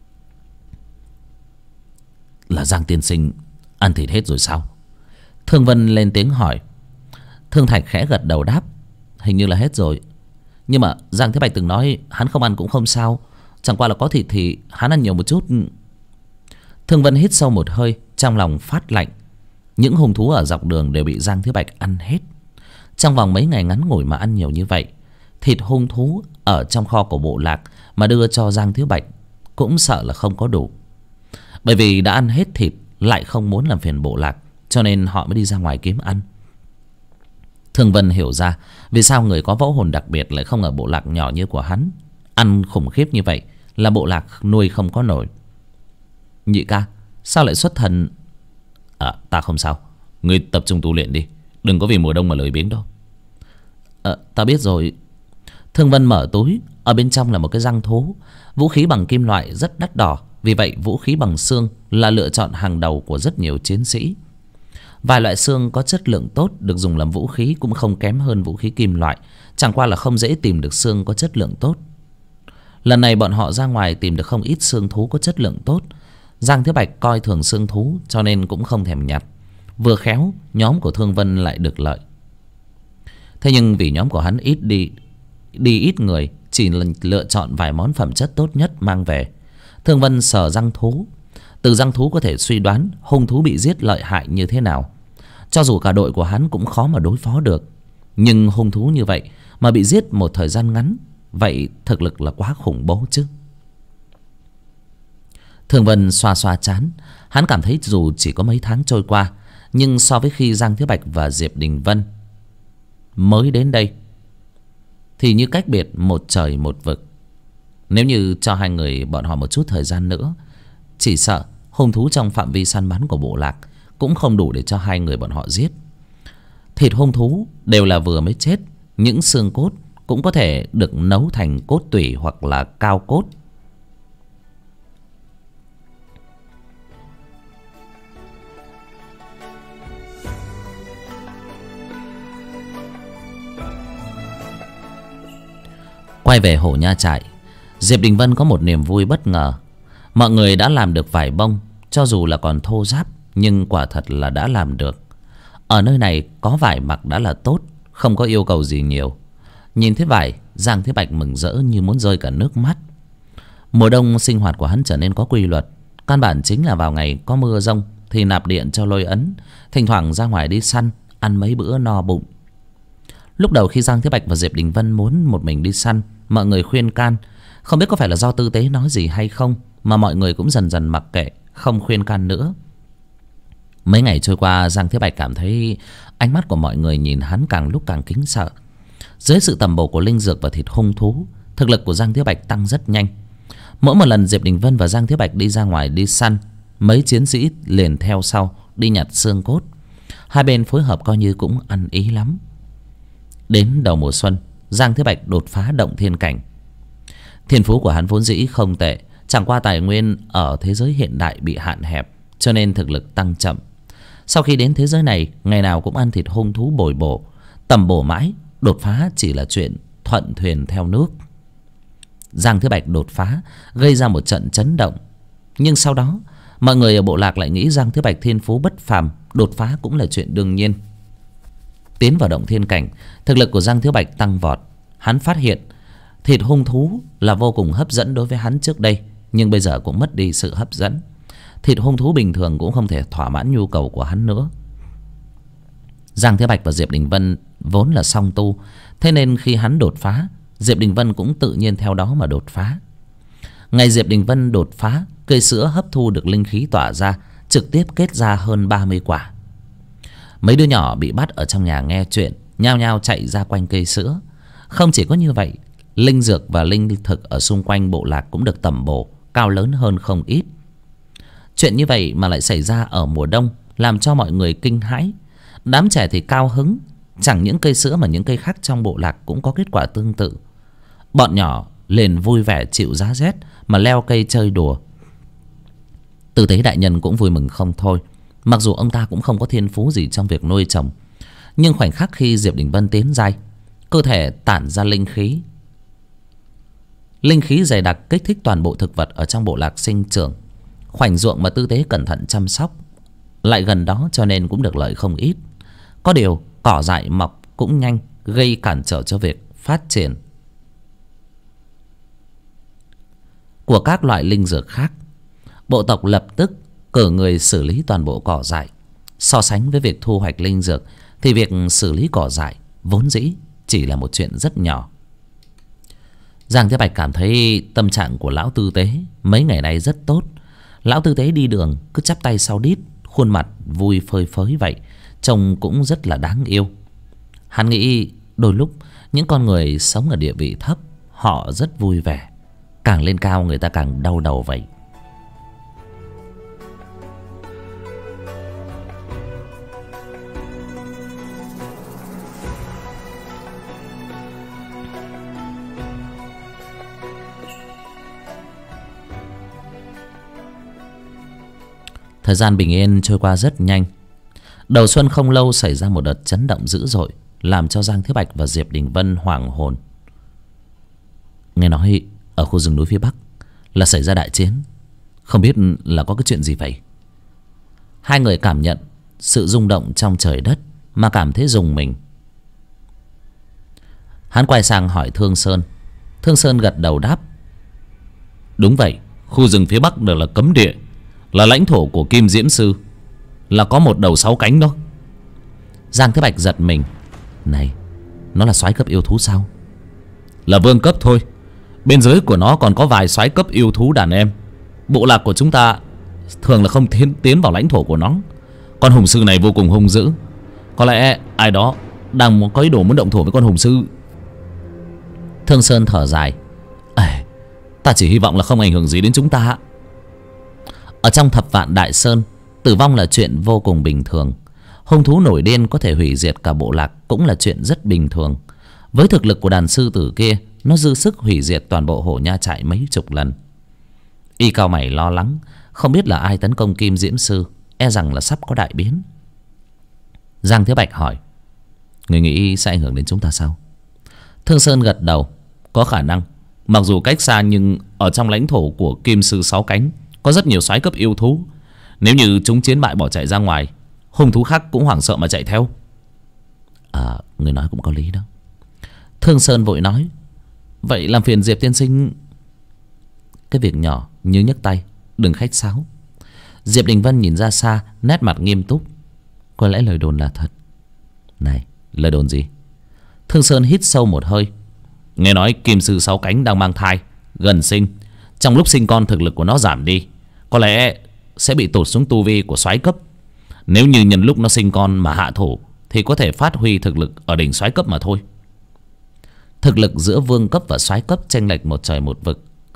S1: Là Giang tiên sinh ăn thịt hết rồi sao? Thương Vân lên tiếng hỏi. Thương Thạch khẽ gật đầu đáp. Hình như là hết rồi. Nhưng mà Giang Thế Bạch từng nói hắn không ăn cũng không sao, chẳng qua là có thịt thì hắn ăn nhiều một chút. Thương Vân hít sâu một hơi, trong lòng phát lạnh. Những hung thú ở dọc đường đều bị Giang Thế Bạch ăn hết. Trong vòng mấy ngày ngắn ngủi mà ăn nhiều như vậy, thịt hung thú ở trong kho của bộ lạc mà đưa cho Giang Thế Bạch cũng sợ là không có đủ. Bởi vì đã ăn hết thịt lại không muốn làm phiền bộ lạc, cho nên họ mới đi ra ngoài kiếm ăn. Thương Vân hiểu ra vì sao người có võ hồn đặc biệt lại không ở bộ lạc nhỏ như của hắn. Ăn khủng khiếp như vậy là bộ lạc nuôi không có nổi. Nhị ca, sao lại xuất thần? Ta không sao. Ngươi tập trung tu luyện đi, đừng có vì mùa đông mà lười biếng đâu. Ta biết rồi. Thương Vân mở túi, ở bên trong là một cái răng thú. Vũ khí bằng kim loại rất đắt đỏ, vì vậy vũ khí bằng xương là lựa chọn hàng đầu của rất nhiều chiến sĩ. Vài loại xương có chất lượng tốt được dùng làm vũ khí cũng không kém hơn vũ khí kim loại, chẳng qua là không dễ tìm được xương có chất lượng tốt. Lần này bọn họ ra ngoài tìm được không ít xương thú có chất lượng tốt. Giang Thế Bạch coi thường xương thú cho nên cũng không thèm nhặt. Vừa khéo nhóm của Thương Vân lại được lợi. Thế nhưng vì nhóm của hắn ít người, chỉ lựa chọn vài món phẩm chất tốt nhất mang về. Thương Vân sờ răng thú. Từ răng thú có thể suy đoán hung thú bị giết lợi hại như thế nào. Cho dù cả đội của hắn cũng khó mà đối phó được, nhưng hung thú như vậy mà bị giết một thời gian ngắn, vậy thực lực là quá khủng bố chứ. Thương Vân xoa xoa trán. Hắn cảm thấy dù chỉ có mấy tháng trôi qua, nhưng so với khi Giang Thế Bạch và Diệp Đình Vân mới đến đây thì như cách biệt một trời một vực. Nếu như cho hai người bọn họ một chút thời gian nữa, chỉ sợ hung thú trong phạm vi săn bắn của bộ lạc cũng không đủ để cho hai người bọn họ giết. Thịt hung thú đều là vừa mới chết, những xương cốt cũng có thể được nấu thành cốt tủy hoặc là cao cốt. Quay về Hổ Nha Trại, Diệp Đình Vân có một niềm vui bất ngờ. Mọi người đã làm được vải bông, cho dù là còn thô ráp, nhưng quả thật là đã làm được. Ở nơi này có vải mặc đã là tốt, không có yêu cầu gì nhiều. Nhìn thấy vải, Giang Thế Bạch mừng rỡ như muốn rơi cả nước mắt. Mùa đông sinh hoạt của hắn trở nên có quy luật. Căn bản chính là vào ngày có mưa rông thì nạp điện cho lôi ấn, thỉnh thoảng ra ngoài đi săn, ăn mấy bữa no bụng. Lúc đầu khi Giang Thế Bạch và Diệp Đình Vân muốn một mình đi săn, mọi người khuyên can. Không biết có phải là do tư tế nói gì hay không, mà mọi người cũng dần dần mặc kệ, không khuyên can nữa. Mấy ngày trôi qua, Giang Thế Bạch cảm thấy ánh mắt của mọi người nhìn hắn càng lúc càng kính sợ. Dưới sự tầm bổ của linh dược và thịt hung thú, thực lực của Giang Thế Bạch tăng rất nhanh. Mỗi một lần Diệp Đình Vân và Giang Thiếu Bạch đi ra ngoài đi săn, mấy chiến sĩ liền theo sau đi nhặt xương cốt. Hai bên phối hợp coi như cũng ăn ý lắm. Đến đầu mùa xuân, Giang Thiếu Bạch đột phá động thiên cảnh. Thiên phú của hắn vốn dĩ không tệ, chẳng qua tài nguyên ở thế giới hiện đại bị hạn hẹp, cho nên thực lực tăng chậm. Sau khi đến thế giới này, ngày nào cũng ăn thịt hung thú bồi bổ, tầm bổ mãi, đột phá chỉ là chuyện thuận thuyền theo nước. Giang Thiếu Bạch đột phá gây ra một trận chấn động, nhưng sau đó mọi người ở bộ lạc lại nghĩ Giang Thiếu Bạch thiên phú bất phàm, đột phá cũng là chuyện đương nhiên. Tiến vào động thiên cảnh, thực lực của Giang Thiếu Bạch tăng vọt. Hắn phát hiện thịt hung thú là vô cùng hấp dẫn đối với hắn trước đây, nhưng bây giờ cũng mất đi sự hấp dẫn. Thịt hung thú bình thường cũng không thể thỏa mãn nhu cầu của hắn nữa. Giang Thiếu Bạch và Diệp Đình Vân vốn là song tu, thế nên khi hắn đột phá, Diệp Đình Vân cũng tự nhiên theo đó mà đột phá. Ngày Diệp Đình Vân đột phá, cây sữa hấp thu được linh khí tỏa ra, trực tiếp kết ra hơn 30 quả. Mấy đứa nhỏ bị bắt ở trong nhà nghe chuyện, nhao nhao chạy ra quanh cây sữa. Không chỉ có như vậy, linh dược và linh thực ở xung quanh bộ lạc cũng được tẩm bổ, cao lớn hơn không ít. Chuyện như vậy mà lại xảy ra ở mùa đông, làm cho mọi người kinh hãi. Đám trẻ thì cao hứng, chẳng những cây sữa mà những cây khác trong bộ lạc cũng có kết quả tương tự. Bọn nhỏ liền vui vẻ chịu giá rét mà leo cây chơi đùa. Tư Tế đại nhân cũng vui mừng không thôi. Mặc dù ông ta cũng không có thiên phú gì trong việc nuôi trồng, nhưng khoảnh khắc khi Diệp Đình Vân tiến giai, cơ thể tản ra linh khí. Linh khí dày đặc kích thích toàn bộ thực vật ở trong bộ lạc sinh trưởng. Khoảnh ruộng mà Tư Tế cẩn thận chăm sóc lại gần đó, cho nên cũng được lợi không ít. Có điều cỏ dại mọc cũng nhanh, gây cản trở cho việc phát triển của các loại linh dược khác. Bộ tộc lập tức cử người xử lý toàn bộ cỏ dại. So sánh với việc thu hoạch linh dược thì việc xử lý cỏ dại vốn dĩ chỉ là một chuyện rất nhỏ. Giang Thế Bạch cảm thấy tâm trạng của lão Tư Tế mấy ngày nay rất tốt. Lão Tư Tế đi đường cứ chắp tay sau đít, khuôn mặt vui phơi phới vậy, trông cũng rất là đáng yêu. Hắn nghĩ đôi lúc những con người sống ở địa vị thấp họ rất vui vẻ, càng lên cao người ta càng đau đầu vậy. Thời gian bình yên trôi qua rất nhanh. Đầu xuân không lâu xảy ra một đợt chấn động dữ dội, làm cho Giang Thế Bạch và Diệp Đình Vân hoảng hồn. Nghe nói ở khu rừng núi phía Bắc là xảy ra đại chiến, không biết là có cái chuyện gì vậy. Hai người cảm nhận sự rung động trong trời đất mà cảm thấy rùng mình. Hắn quay sang hỏi Thương Sơn. Thương Sơn gật đầu đáp: đúng vậy, khu rừng phía Bắc đều là cấm địa, là lãnh thổ của Kim Diễm Sư, là có một đầu 6 cánh đó. Giang Thế Bạch giật mình. Này, nó là soái cấp yêu thú sao? Là vương cấp thôi, bên dưới của nó còn có vài soái cấp yêu thú đàn em. Bộ lạc của chúng ta thường là không tiến vào lãnh thổ của nó. Con hùng sư này vô cùng hung dữ, có lẽ ai đó đang có ý đồ muốn động thủ với con hùng sư. Thương Sơn thở dài: ta chỉ hy vọng là không ảnh hưởng gì đến chúng ta. Ở trong Thập Vạn Đại Sơn, tử vong là chuyện vô cùng bình thường. Hung thú nổi điên có thể hủy diệt cả bộ lạc cũng là chuyện rất bình thường. Với thực lực của đàn sư tử kia, nó dư sức hủy diệt toàn bộ Hổ Nha trại mấy chục lần. Y cao mày lo lắng, không biết là ai tấn công Kim Diễm Sư, e rằng là sắp có đại biến. Giang Thế Bạch hỏi: người nghĩ sẽ ảnh hưởng đến chúng ta sao? Thương Sơn gật đầu: có khả năng. Mặc dù cách xa nhưng ở trong lãnh thổ của Kim Sư 6 cánh có rất nhiều soái cấp yêu thú. Nếu như chúng chiến bại bỏ chạy ra ngoài, hung thú khác cũng hoảng sợ mà chạy theo. Người nói cũng có lý đó. Thương Sơn vội nói: vậy làm phiền Diệp tiên sinh. Cái việc nhỏ như nhấc tay, đừng khách sáo. Diệp Đình Vân nhìn ra xa, nét mặt nghiêm túc. Có lẽ lời đồn là thật. Này, lời đồn gì? Thương Sơn hít sâu một hơi. Nghe nói Kim Sư 6 cánh đang mang thai, gần sinh. Trong lúc sinh con thực lực của nó giảm đi, có lẽ sẽ bị tụt xuống tu vi của soái cấp. Nếu như nhân lúc nó sinh con mà hạ thủ thì có thể phát huy thực lực ở đỉnh soái cấp mà thôi. Thực lực giữa vương cấp và soái cấp chênh lệch một trời một vực,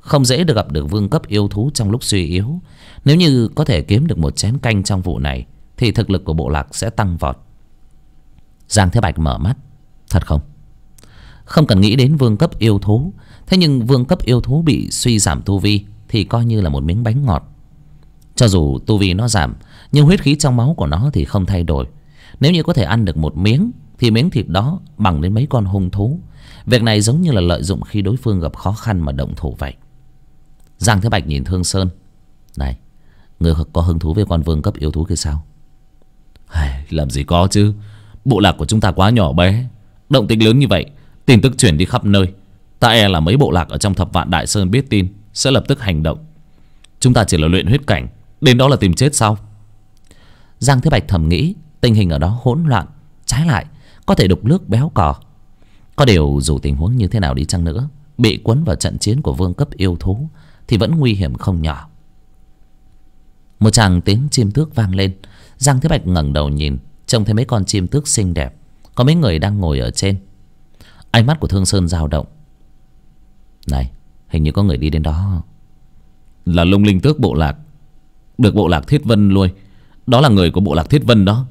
S1: không dễ được gặp được vương cấp yêu thú trong lúc suy yếu. Nếu như có thể kiếm được một chén canh trong vụ này thì thực lực của bộ lạc sẽ tăng vọt. Giang Thế Bạch mở mắt. Thật không? Không cần nghĩ đến vương cấp yêu thú. Thế nhưng vương cấp yêu thú bị suy giảm tu vi thì coi như là một miếng bánh ngọt. Cho dù tu vi nó giảm, nhưng huyết khí trong máu của nó thì không thay đổi. Nếu như có thể ăn được một miếng thì miếng thịt đó bằng đến mấy con hung thú. Việc này giống như là lợi dụng khi đối phương gặp khó khăn mà động thủ vậy. Giang Thế Bạch nhìn Thương Sơn. Này, ngươi có hứng thú với con vương cấp yêu thú kia sao? Làm gì có chứ. Bộ lạc của chúng ta quá nhỏ bé. Động tĩnh lớn như vậy, tin tức chuyển đi khắp nơi. Ta e là mấy bộ lạc ở trong Thập Vạn Đại Sơn biết tin sẽ lập tức hành động. Chúng ta chỉ là luyện huyết cảnh, đến đó là tìm chết sao? Giang Thế Bạch thầm nghĩ, tình hình ở đó hỗn loạn. Trái lại có thể đục nước béo cò. Có điều dù tình huống như thế nào đi chăng nữa, bị cuốn vào trận chiến của vương cấp yêu thú thì vẫn nguy hiểm không nhỏ. Một tràng tiếng chim tước vang lên. Giang Thế Bạch ngẩng đầu nhìn, trông thấy mấy con chim tước xinh đẹp. Có mấy người đang ngồi ở trên. Ánh mắt của Thương Sơn dao động. Này, hình như có người đi đến đó. Là Lung Linh Tước bộ lạc, được bộ lạc Thiết Vân nuôi. Đó là người của bộ lạc Thiết Vân đó.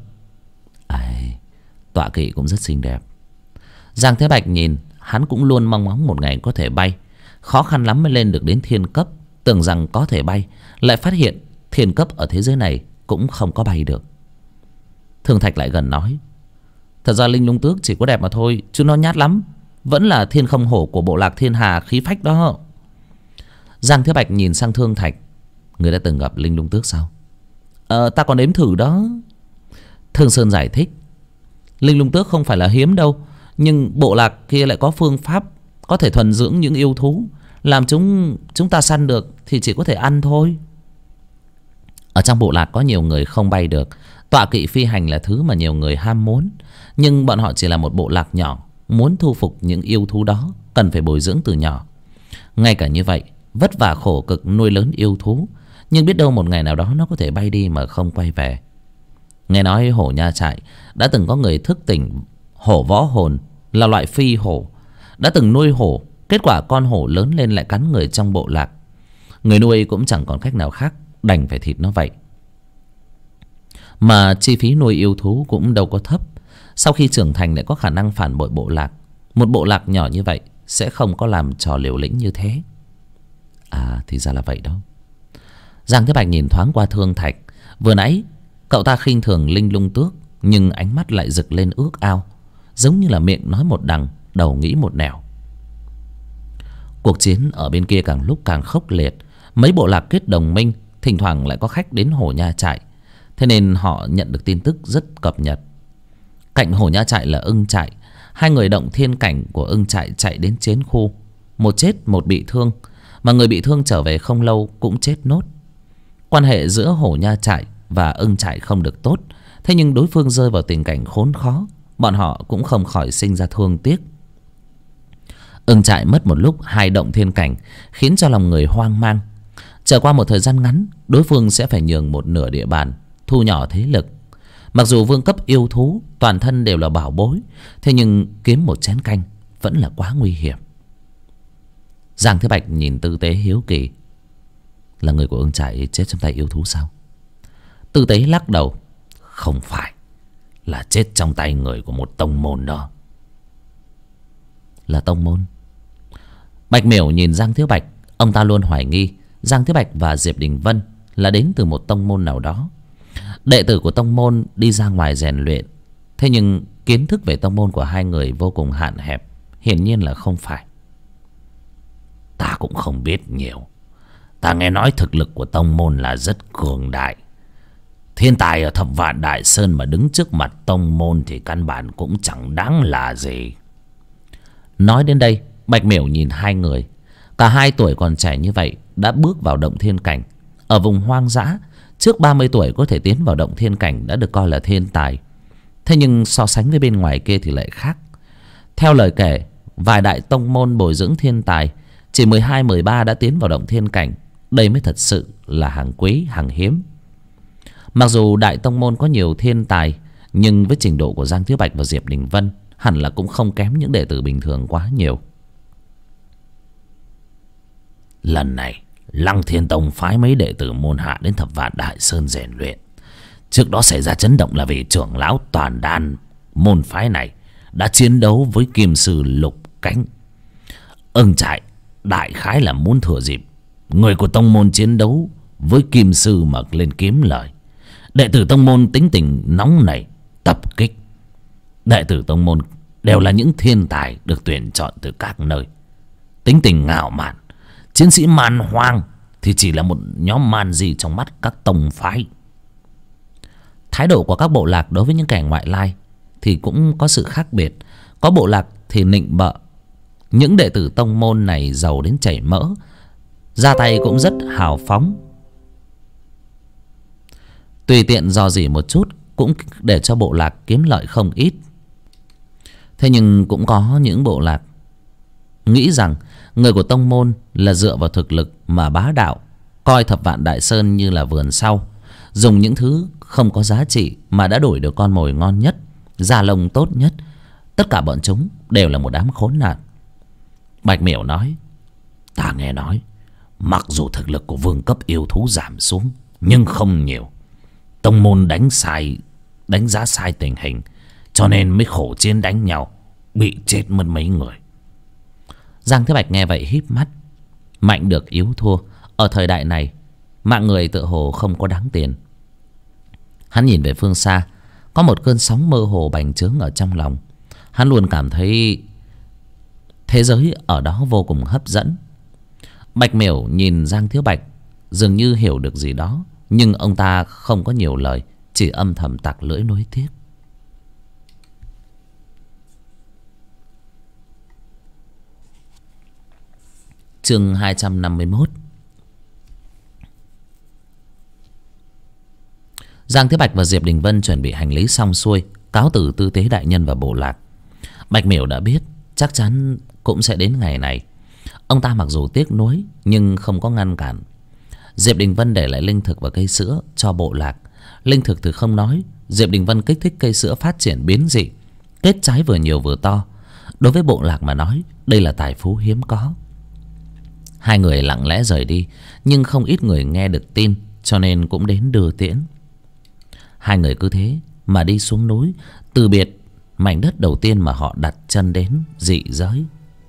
S1: Tọa kỵ cũng rất xinh đẹp. Giang Thế Bạch nhìn, hắn cũng luôn mong ngóng một ngày có thể bay. Khó khăn lắm mới lên được đến thiên cấp. Tưởng rằng có thể bay, lại phát hiện thiên cấp ở thế giới này cũng không có bay được. Thương Thạch lại gần nói. Thật ra Linh Lung Tước chỉ có đẹp mà thôi, chứ nó nhát lắm. Vẫn là thiên không hổ của bộ lạc Thiên Hà khí phách đó. Giang Thế Bạch nhìn sang Thương Thạch. Người đã từng gặp Linh Lung Tước sao? Ta còn nếm thử đó. Thương Sơn giải thích. Linh Lung Tước không phải là hiếm đâu, nhưng bộ lạc kia lại có phương pháp có thể thuần dưỡng những yêu thú, làm chúng ta săn được thì chỉ có thể ăn thôi. Ở trong bộ lạc có nhiều người không bay được. Tọa kỵ phi hành là thứ mà nhiều người ham muốn. Nhưng bọn họ chỉ là một bộ lạc nhỏ, muốn thu phục những yêu thú đó cần phải bồi dưỡng từ nhỏ. Ngay cả như vậy, vất vả khổ cực nuôi lớn yêu thú, nhưng biết đâu một ngày nào đó nó có thể bay đi mà không quay về. Nghe nói Hổ Nha Trại đã từng có người thức tỉnh hổ võ hồn, là loại phi hổ. Đã từng nuôi hổ, kết quả con hổ lớn lên lại cắn người trong bộ lạc. Người nuôi cũng chẳng còn cách nào khác, đành phải thịt nó vậy. Mà chi phí nuôi yêu thú cũng đâu có thấp. Sau khi trưởng thành lại có khả năng phản bội bộ lạc. Một bộ lạc nhỏ như vậy sẽ không có làm trò liều lĩnh như thế. Thì ra là vậy đó. Giang Thế Bạch nhìn thoáng qua Thương Thạch. Vừa nãy cậu ta khinh thường Linh Lung Tước, nhưng ánh mắt lại rực lên ước ao, giống như là miệng nói một đằng, đầu nghĩ một nẻo. Cuộc chiến ở bên kia càng lúc càng khốc liệt. Mấy bộ lạc kết đồng minh, thỉnh thoảng lại có khách đến Hổ Nha Trại, thế nên họ nhận được tin tức rất cập nhật. Cạnh Hổ Nha Trại là Ưng Trại. Hai người động thiên cảnh của Ưng Trại chạy đến chiến khu, một chết một bị thương. Mà người bị thương trở về không lâu cũng chết nốt. Quan hệ giữa Hổ Nha Trại và Ưng Trại không được tốt. Thế nhưng đối phương rơi vào tình cảnh khốn khó, bọn họ cũng không khỏi sinh ra thương tiếc. Ưng Trại mất một lúc hai động thiên cảnh, khiến cho lòng người hoang mang. Trở qua một thời gian ngắn, đối phương sẽ phải nhường một nửa địa bàn, thu nhỏ thế lực. Mặc dù vương cấp yêu thú toàn thân đều là bảo bối, thế nhưng kiếm một chén canh vẫn là quá nguy hiểm. Giang Thế Bạch nhìn Tư Tế hiếu kỳ. Là người của Ưng Trại chết trong tay yêu thú sao? Tư Tế lắc đầu. Không phải, là chết trong tay người của một tông môn đó. Là tông môn? Bạch Miểu nhìn Giang Thế Bạch. Ông ta luôn hoài nghi Giang Thế Bạch và Diệp Đình Vân là đến từ một tông môn nào đó. Đệ tử của tông môn đi ra ngoài rèn luyện, thế nhưng kiến thức về tông môn của hai người vô cùng hạn hẹp. Hiển nhiên là không phải. Ta cũng không biết nhiều. Ta nghe nói thực lực của tông môn là rất cường đại. Thiên tài ở Thập Vạn Đại Sơn mà đứng trước mặt tông môn thì căn bản cũng chẳng đáng là gì. Nói đến đây, Bạch Miểu nhìn hai người. Cả hai tuổi còn trẻ như vậy đã bước vào động thiên cảnh. Ở vùng hoang dã, trước 30 tuổi có thể tiến vào động thiên cảnh đã được coi là thiên tài. Thế nhưng so sánh với bên ngoài kia thì lại khác. Theo lời kể, vài đại tông môn bồi dưỡng thiên tài, chỉ 12, 13 đã tiến vào động thiên cảnh. Đây mới thật sự là hàng quý, hàng hiếm. Mặc dù đại tông môn có nhiều thiên tài, nhưng với trình độ của Giang Thế Bạch và Diệp Đình Vân hẳn là cũng không kém những đệ tử bình thường quá nhiều.
S2: Lần này Lăng Thiên Tông phái mấy đệ tử môn hạ đến Thập Vạn Đại Sơn rèn luyện. Trước đó xảy ra chấn động là vì trưởng lão Toàn Đan môn phái này đã chiến đấu với kim sư Lục Cánh. Ưng Trại đại khái là muốn thừa dịp người của tông môn chiến đấu với kim sư mà lên kiếm lời. Đệ tử tông môn tính tình nóng nảy tập kích. Đệ tử tông môn đều là những thiên tài được tuyển chọn từ các nơi, tính tình ngạo mạn. Chiến sĩ man hoang thì chỉ là một nhóm man di trong mắt các tông phái.
S1: Thái độ của các bộ lạc đối với những kẻ ngoại lai thì cũng có sự khác biệt. Có bộ lạc thì nịnh bợ những đệ tử tông môn này giàu đến chảy mỡ, ra tay cũng rất hào phóng, tùy tiện dò dỉ một chút cũng để cho bộ lạc kiếm lợi không ít. Thế nhưng cũng có những bộ lạc nghĩ rằng người của tông môn là dựa vào thực lực mà bá đạo, coi Thập Vạn Đại Sơn như là vườn sau, dùng những thứ không có giá trị mà đã đổi được con mồi ngon nhất, da lông tốt nhất. Tất cả bọn chúng đều là một đám khốn nạn.
S2: Bạch Miểu nói: ta nghe nói mặc dù thực lực của vương cấp yêu thú giảm xuống nhưng không nhiều. Tông môn đánh giá sai tình hình, cho nên mới khổ chiến đánh nhau, bị chết mất mấy người.
S1: Giang Thế Bạch nghe vậy híp mắt. Mạnh được yếu thua, ở thời đại này mạng người tựa hồ không có đáng tiền. Hắn nhìn về phương xa, có một cơn sóng mơ hồ bành trướng ở trong lòng. Hắn luôn cảm thấy thế giới ở đó vô cùng hấp dẫn. Bạch Miểu nhìn Giang Thiếu Bạch, dường như hiểu được gì đó, nhưng ông ta không có nhiều lời, chỉ âm thầm tặc lưỡi nối tiếc. Chương 251. Giang Thế Bạch và Diệp Đình Vân chuẩn bị hành lý xong xuôi, cáo từ tư tế đại nhân và bộ lạc. Bạch Miểu đã biết chắc chắn cũng sẽ đến ngày này. Ông ta mặc dù tiếc nuối nhưng không có ngăn cản. Diệp Đình Vân để lại linh thực và cây sữa cho bộ lạc. Linh thực thì không nói, Diệp Đình Vân kích thích cây sữa phát triển biến dị, kết trái vừa nhiều vừa to. Đối với bộ lạc mà nói, đây là tài phú hiếm có. Hai người lặng lẽ rời đi, nhưng không ít người nghe được tin, cho nên cũng đến đưa tiễn. Hai người cứ thế mà đi xuống núi, từ biệt mảnh đất đầu tiên mà họ đặt chân đến, dị giới.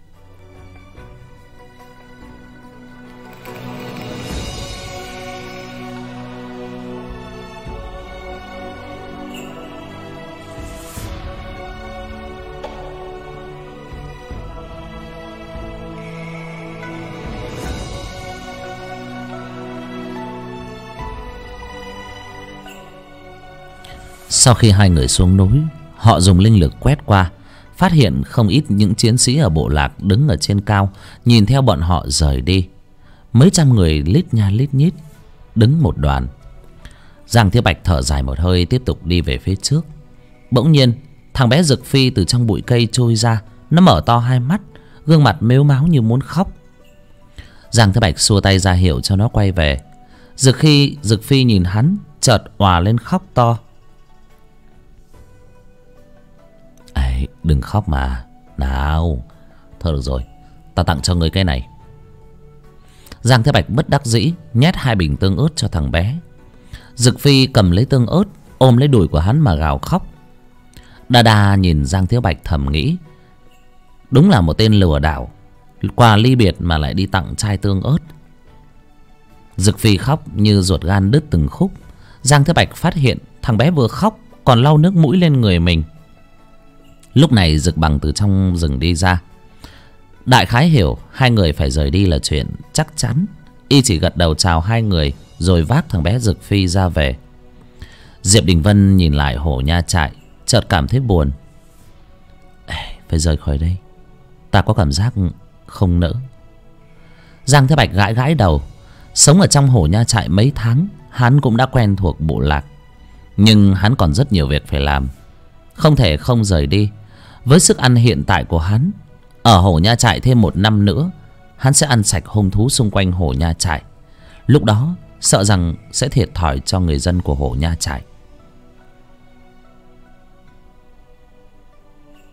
S1: Sau khi hai người xuống núi, họ dùng linh lực quét qua, phát hiện không ít những chiến sĩ ở bộ lạc đứng ở trên cao, nhìn theo bọn họ rời đi. Mấy trăm người lít nha lít nhít, đứng một đoàn. Giang Thiếu Bạch thở dài một hơi, tiếp tục đi về phía trước. Bỗng nhiên, thằng bé Dực Phi từ trong bụi cây trôi ra. Nó mở to hai mắt, gương mặt mếu máo như muốn khóc. Giang Thiếu Bạch xua tay ra hiệu cho nó quay về. Dực Phi nhìn hắn, chợt òa lên khóc to. Đừng khóc mà. Nào, thôi được rồi, ta tặng cho ngươi cái này. Giang Thế Bạch bất đắc dĩ nhét 2 bình tương ớt cho thằng bé. Dực Phi cầm lấy tương ớt, ôm lấy đùi của hắn mà gào khóc. Đa Đa nhìn Giang Thiếu Bạch thầm nghĩ, đúng là một tên lừa đảo, quà ly biệt mà lại đi tặng chai tương ớt. Dực Phi khóc như ruột gan đứt từng khúc. Giang Thế Bạch phát hiện thằng bé vừa khóc còn lau nước mũi lên người mình. Lúc này Dực Bằng từ trong rừng đi ra. Đại khái hiểu hai người phải rời đi là chuyện chắc chắn. Y chỉ gật đầu chào hai người, rồi vác thằng bé Dực Phi ra về. Diệp Đình Vân nhìn lại Hổ Nha Trại, chợt cảm thấy buồn. Phải rời khỏi đây, ta có cảm giác không nỡ. Giang Thế Bạch gãi gãi đầu. Sống ở trong Hổ Nha Trại mấy tháng, hắn cũng đã quen thuộc bộ lạc. Nhưng hắn còn rất nhiều việc phải làm, không thể không rời đi. Với sức ăn hiện tại của hắn, ở Hổ Nha Trại thêm 1 năm nữa, hắn sẽ ăn sạch hung thú xung quanh Hổ Nha Trại. Lúc đó sợ rằng sẽ thiệt thòi cho người dân của Hổ Nha Trại.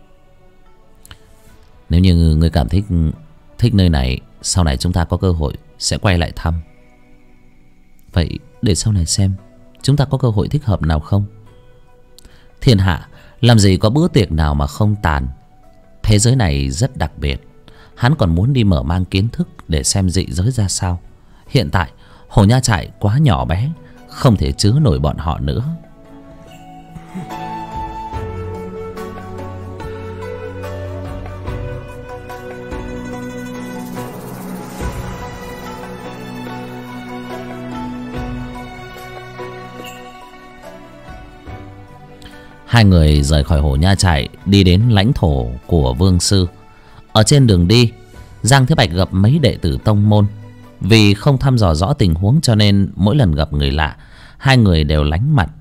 S1: Nếu như người cảm thích nơi này, sau này chúng ta có cơ hội sẽ quay lại thăm. Vậy để sau này xem chúng ta có cơ hội thích hợp nào không. Thiên hạ làm gì có bữa tiệc nào mà không tàn. Thế giới này rất đặc biệt. Hắn còn muốn đi mở mang kiến thức để xem dị giới ra sao. Hiện tại Hồ Nha Trại quá nhỏ bé, không thể chứa nổi bọn họ nữa. Hai người rời khỏi Hồ Nha Trại đi đến lãnh thổ của Vương Sư. Ở trên đường đi, Giang Thế Bạch gặp mấy đệ tử tông môn. Vì không thăm dò rõ tình huống cho nên mỗi lần gặp người lạ, hai người đều lánh mặt.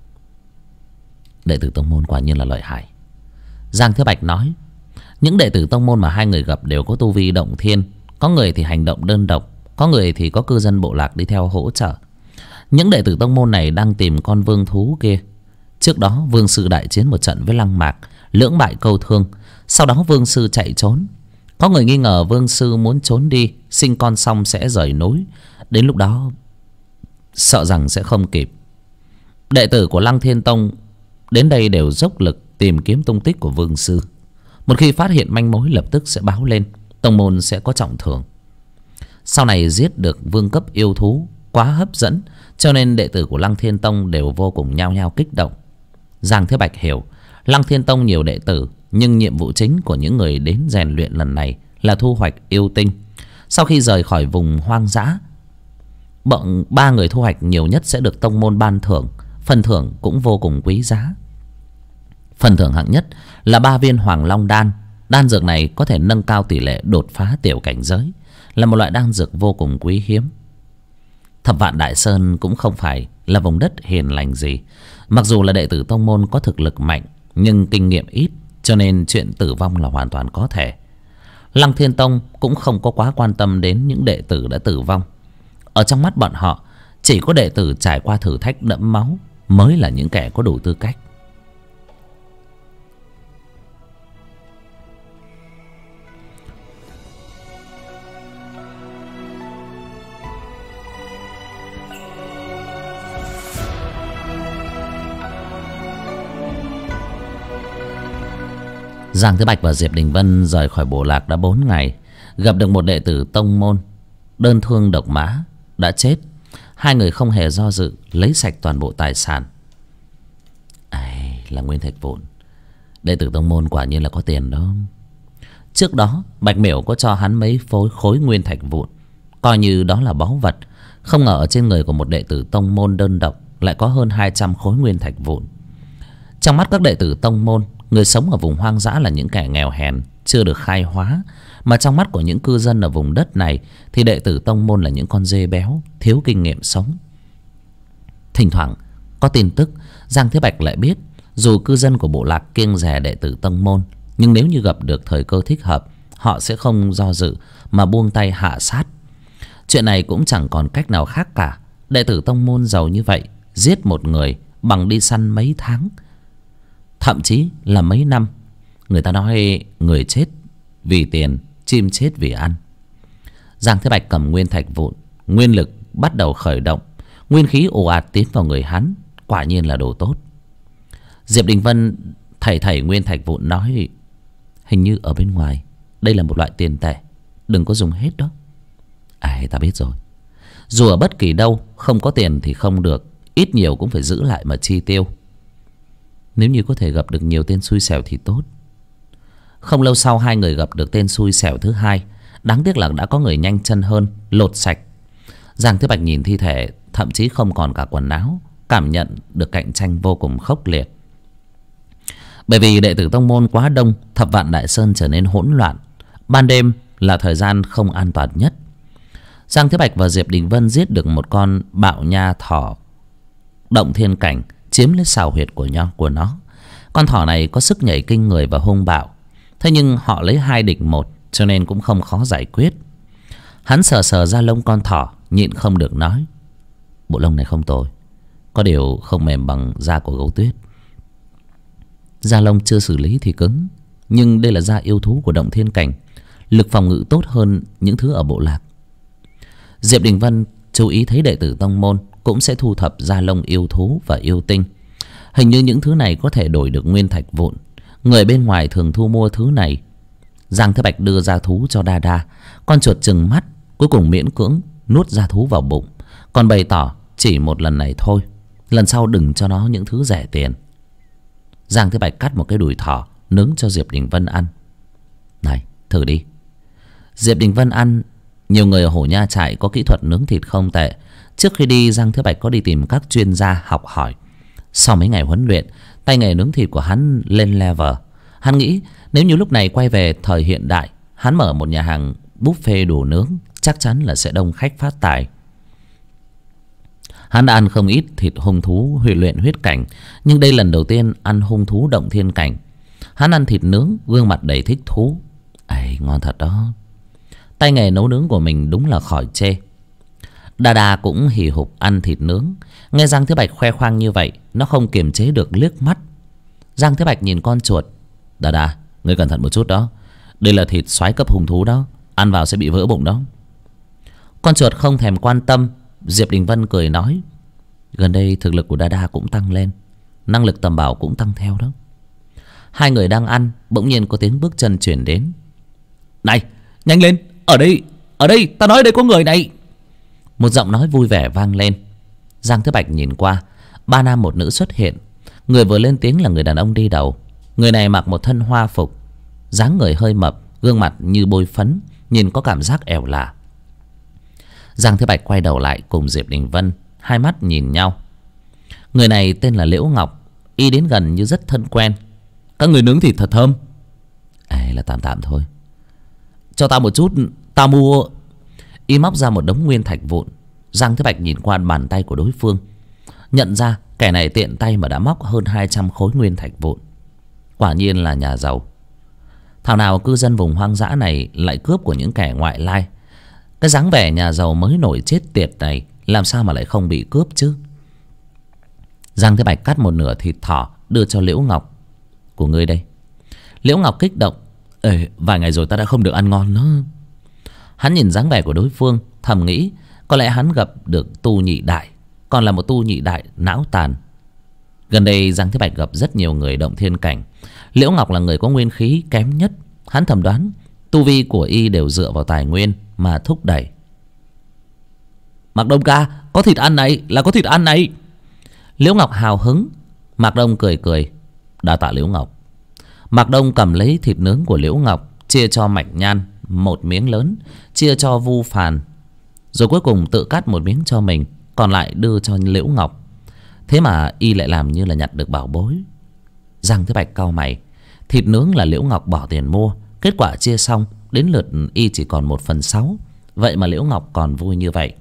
S1: Đệ tử tông môn quả nhiên là lợi hại, Giang Thế Bạch nói. Những đệ tử tông môn mà hai người gặp đều có tu vi động thiên. Có người thì hành động đơn độc, có người thì có cư dân bộ lạc đi theo hỗ trợ. Những đệ tử tông môn này đang tìm con vương thú kia. Trước đó Vương Sư đại chiến một trận với Lăng Mạc, lưỡng bại câu thương. Sau đó Vương Sư chạy trốn. Có người nghi ngờ Vương Sư muốn trốn đi, sinh con xong sẽ rời núi. Đến lúc đó sợ rằng sẽ không kịp. Đệ tử của Lăng Thiên Tông đến đây đều dốc lực tìm kiếm tung tích của Vương Sư. Một khi phát hiện manh mối lập tức sẽ báo lên, tông môn sẽ có trọng thưởng. Sau này giết được vương cấp yêu thú quá hấp dẫn, cho nên đệ tử của Lăng Thiên Tông đều vô cùng nhao nhao kích động. Giang Thế Bạch hiểu Lăng Thiên Tông nhiều đệ tử, nhưng nhiệm vụ chính của những người đến rèn luyện lần này là thu hoạch yêu tinh. Sau khi rời khỏi vùng hoang dã, ba người thu hoạch nhiều nhất sẽ được tông môn ban thưởng. Phần thưởng cũng vô cùng quý giá. Phần thưởng hạng nhất là 3 viên Hoàng Long Đan. Đan dược này có thể nâng cao tỷ lệ đột phá tiểu cảnh giới, là một loại đan dược vô cùng quý hiếm. Thập Vạn Đại Sơn cũng không phải là vùng đất hiền lành gì. Mặc dù là đệ tử tông môn có thực lực mạnh, nhưng kinh nghiệm ít, cho nên chuyện tử vong là hoàn toàn có thể. Lăng Thiên Tông cũng không có quá quan tâm đến những đệ tử đã tử vong. Ở trong mắt bọn họ, chỉ có đệ tử trải qua thử thách đẫm máu mới là những kẻ có đủ tư cách. Giang Thế Bạch và Diệp Đình Vân rời khỏi bộ lạc đã 4 ngày, gặp được một đệ tử tông môn đơn thương độc mã đã chết. Hai người không hề do dự lấy sạch toàn bộ tài sản. Là nguyên thạch vụn. Đệ tử tông môn quả nhiên là có tiền đó. Trước đó Bạch Miểu có cho hắn mấy khối nguyên thạch vụn, coi như đó là báu vật. Không ngờ ở trên người của một đệ tử tông môn đơn độc lại có hơn 200 khối nguyên thạch vụn. Trong mắt các đệ tử tông môn, người sống ở vùng hoang dã là những kẻ nghèo hèn, chưa được khai hóa. Mà trong mắt của những cư dân ở vùng đất này thì đệ tử tông môn là những con dê béo, thiếu kinh nghiệm sống. Thỉnh thoảng có tin tức, Giang Thế Bạch lại biết dù cư dân của bộ lạc kiêng dè đệ tử tông môn, nhưng nếu như gặp được thời cơ thích hợp, họ sẽ không do dự mà buông tay hạ sát. Chuyện này cũng chẳng còn cách nào khác cả. Đệ tử tông môn giàu như vậy, giết một người bằng đi săn mấy tháng, thậm chí là mấy năm. Người ta nói người chết vì tiền, chim chết vì ăn. Giang Thế Bạch cầm nguyên thạch vụn, nguyên lực bắt đầu khởi động, nguyên khí ồ ạt tiến vào người hắn, quả nhiên là đồ tốt. Diệp Đình Vân thảy nguyên thạch vụn nói: hình như ở bên ngoài đây là một loại tiền tệ, đừng có dùng hết đó. Ta biết rồi. Dù ở bất kỳ đâu không có tiền thì không được, ít nhiều cũng phải giữ lại mà chi tiêu. Nếu như có thể gặp được nhiều tên xui xẻo thì tốt. Không lâu sau hai người gặp được tên xui xẻo thứ hai. Đáng tiếc là đã có người nhanh chân hơn, lột sạch. Giang Thế Bạch nhìn thi thể thậm chí không còn cả quần áo, cảm nhận được cạnh tranh vô cùng khốc liệt. Bởi vì đệ tử tông môn quá đông, Thập Vạn Đại Sơn trở nên hỗn loạn. Ban đêm là thời gian không an toàn nhất. Giang Thế Bạch và Diệp Đình Vân giết được một con bạo nha thỏ động thiên cảnh, chiếm lấy sào huyệt của nó. Con thỏ này có sức nhảy kinh người và hung bạo. Thế nhưng họ lấy 2 địch 1, cho nên cũng không khó giải quyết. Hắn sờ ra lông con thỏ, nhịn không được nói: bộ lông này không tồi, có điều không mềm bằng da của gấu tuyết. Da lông chưa xử lý thì cứng, nhưng đây là da yêu thú của động thiên cảnh, lực phòng ngự tốt hơn những thứ ở bộ lạc. Diệp Đình Vân chú ý thấy đệ tử tông môn cũng sẽ thu thập da lông yêu thú và yêu tinh. Hình như những thứ này có thể đổi được nguyên thạch vụn. Người bên ngoài thường thu mua thứ này. Giang Thế Bạch đưa da thú cho Đa Đa. Con chuột trừng mắt, cuối cùng miễn cưỡng nuốt da thú vào bụng, còn bày tỏ chỉ một lần này thôi, lần sau đừng cho nó những thứ rẻ tiền. Giang Thế Bạch cắt một cái đùi thỏ nướng cho Diệp Đình Vân ăn. Này, thử đi. Diệp Đình Vân ăn. Nhiều người ở Hổ Nha trại có kỹ thuật nướng thịt không tệ. Trước khi đi, Giang Thế Bạch có đi tìm các chuyên gia học hỏi. Sau mấy ngày huấn luyện, tay nghề nướng thịt của hắn lên level. Hắn nghĩ nếu như lúc này quay về thời hiện đại, hắn mở một nhà hàng buffet đồ nướng, chắc chắn là sẽ đông khách phát tài. Hắn đã ăn không ít thịt hung thú luyện huyết cảnh, nhưng đây lần đầu tiên ăn hung thú động thiên cảnh. Hắn ăn thịt nướng, gương mặt đầy thích thú. Ấy, ngon thật đó. Tay nghề nấu nướng của mình đúng là khỏi chê. Đa Đa cũng hì hục ăn thịt nướng. Nghe Giang Thế Bạch khoe khoang như vậy, nó không kiềm chế được liếc mắt. Giang Thế Bạch nhìn con chuột. Đa Đa, ngươi cẩn thận một chút đó. Đây là thịt soái cấp hung thú đó, ăn vào sẽ bị vỡ bụng đó. Con chuột không thèm quan tâm. Diệp Đình Vân cười nói, gần đây thực lực của Đa Đa cũng tăng lên, năng lực tầm bảo cũng tăng theo đó. Hai người đang ăn, bỗng nhiên có tiếng bước chân chuyển đến. Này, nhanh lên, ở đây, ta nói đây có người này. Một giọng nói vui vẻ vang lên. Giang Thế Bạch nhìn qua, ba nam một nữ xuất hiện. Người vừa lên tiếng là người đàn ông đi đầu. Người này mặc một thân hoa phục, dáng người hơi mập, gương mặt như bôi phấn, nhìn có cảm giác ẻo lả. Giang Thế Bạch quay đầu lại cùng Diệp Đình Vân, hai mắt nhìn nhau. Người này tên là Liễu Ngọc, y đến gần như rất thân quen. Các người nướng thịt thật thơm. Là tạm tạm thôi. Cho tao một chút, tao mua. Y móc ra một đống nguyên thạch vụn. Giang Thế Bạch nhìn qua bàn tay của đối phương, nhận ra kẻ này tiện tay mà đã móc hơn 200 khối nguyên thạch vụn. Quả nhiên là nhà giàu. Thảo nào cư dân vùng hoang dã này lại cướp của những kẻ ngoại lai. Cái dáng vẻ nhà giàu mới nổi chết tiệt này làm sao mà lại không bị cướp chứ. Giang Thế Bạch cắt một nửa thịt thỏ đưa cho Liễu Ngọc. Của ngươi đây. Liễu Ngọc kích động. Vài ngày rồi ta đã không được ăn ngon nữa. Hắn nhìn dáng vẻ của đối phương, thầm nghĩ có lẽ hắn gặp được tu nhị đại, còn là một tu nhị đại não tàn. Gần đây Giang Thế Bạch gặp rất nhiều người động thiên cảnh. Liễu Ngọc là người có nguyên khí kém nhất. Hắn thầm đoán tu vi của y đều dựa vào tài nguyên mà thúc đẩy. Mạc Đông ca, có thịt ăn này, là có thịt ăn này. Liễu Ngọc hào hứng. Mạc Đông cười cười. Đa tạ Liễu Ngọc. Mạc Đông cầm lấy thịt nướng của Liễu Ngọc, chia cho Mạch Nhan một miếng lớn, chia cho Vu Phàn, rồi cuối cùng tự cắt một miếng cho mình, còn lại đưa cho Liễu Ngọc. Thế mà y lại làm như là nhặt được bảo bối. Giang Thế Bạch cau mày. Thịt nướng là Liễu Ngọc bỏ tiền mua, kết quả chia xong đến lượt y chỉ còn 1/6. Vậy mà Liễu Ngọc còn vui như vậy.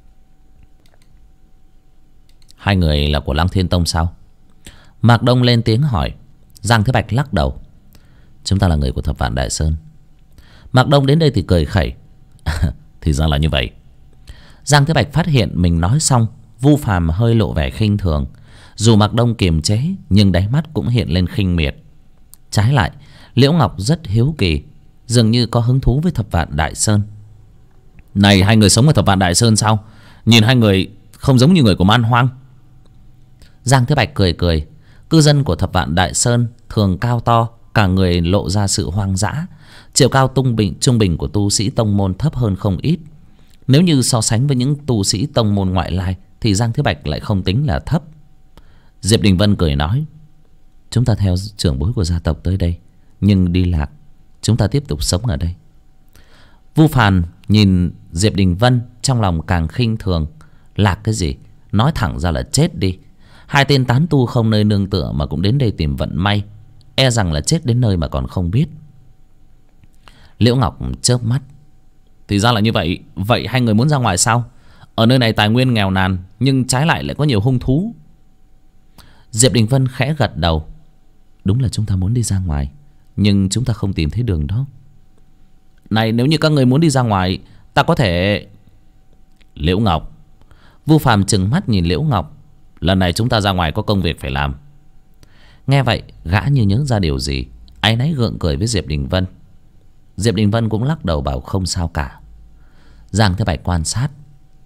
S1: Hai người là của Lăng Thiên Tông sao? Mạc Đông lên tiếng hỏi. Giang Thế Bạch lắc đầu. Chúng ta là người của Thập Vạn Đại Sơn. Mạc Đông đến đây thì cười khẩy. Thì ra là như vậy. Giang Thế Bạch phát hiện mình nói xong, Vu Phàm hơi lộ vẻ khinh thường. Dù Mạc Đông kiềm chế, nhưng đáy mắt cũng hiện lên khinh miệt. Trái lại, Liễu Ngọc rất hiếu kỳ, dường như có hứng thú với Thập Vạn Đại Sơn. Này, hai người sống ở Thập Vạn Đại Sơn sao? Nhìn hai người không giống như người của Man Hoang. Giang Thế Bạch cười cười. Cư dân của Thập Vạn Đại Sơn thường cao to, cả người lộ ra sự hoang dã. Chiều cao trung bình của tu sĩ tông môn thấp hơn không ít. Nếu như so sánh với những tu sĩ tông môn ngoại lai thì Giang Thế Bạch lại không tính là thấp. Diệp Đình Vân cười nói. Chúng ta theo trưởng bối của gia tộc tới đây, nhưng đi lạc, chúng ta tiếp tục sống ở đây. Vu Phàn nhìn Diệp Đình Vân, trong lòng càng khinh thường. Lạc cái gì? Nói thẳng ra là chết đi. Hai tên tán tu không nơi nương tựa mà cũng đến đây tìm vận may, e rằng là chết đến nơi mà còn không biết. Liễu Ngọc chớp mắt. Thì ra là như vậy. Vậy hai người muốn ra ngoài sao? Ở nơi này tài nguyên nghèo nàn, nhưng trái lại lại có nhiều hung thú. Diệp Đình Vân khẽ gật đầu. Đúng là chúng ta muốn đi ra ngoài, nhưng chúng ta không tìm thấy đường đó. Này, nếu như các người muốn đi ra ngoài, ta có thể... Liễu Ngọc. Vu Phàm trừng mắt nhìn Liễu Ngọc. Lần này chúng ta ra ngoài có công việc phải làm. Nghe vậy, gã như nhớ ra điều gì, áy náy gượng cười với Diệp Đình Vân. Diệp Đình Vân cũng lắc đầu bảo không sao cả. Giang Thế Bạch quan sát.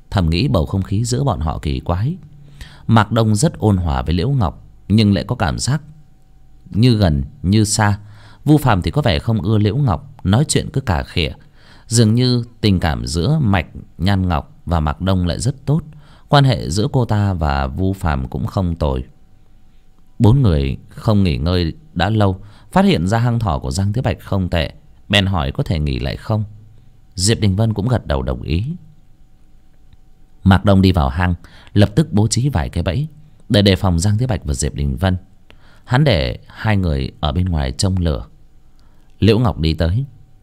S1: thầm nghĩ bầu không khí giữa bọn họ kỳ quái. Mạc Đông rất ôn hòa với Liễu Ngọc, nhưng lại có cảm giác như gần như xa. Vu Phàm thì có vẻ không ưa Liễu Ngọc, nói chuyện cứ cà khịa. Dường như tình cảm giữa Mạch Nhan Ngọc và Mạc Đông lại rất tốt. Quan hệ giữa cô ta và Vu Phàm cũng không tồi. Bốn người không nghỉ ngơi đã lâu, phát hiện ra hang thỏ của Giang Thế Bạch không tệ, bèn hỏi có thể nghỉ lại không. Diệp Đình Vân cũng gật đầu đồng ý. Mạc Đông đi vào hang, lập tức bố trí vài cái bẫy để đề phòng Giang Thế Bạch và Diệp Đình Vân. Hắn để hai người ở bên ngoài trông lửa. Liễu Ngọc đi tới.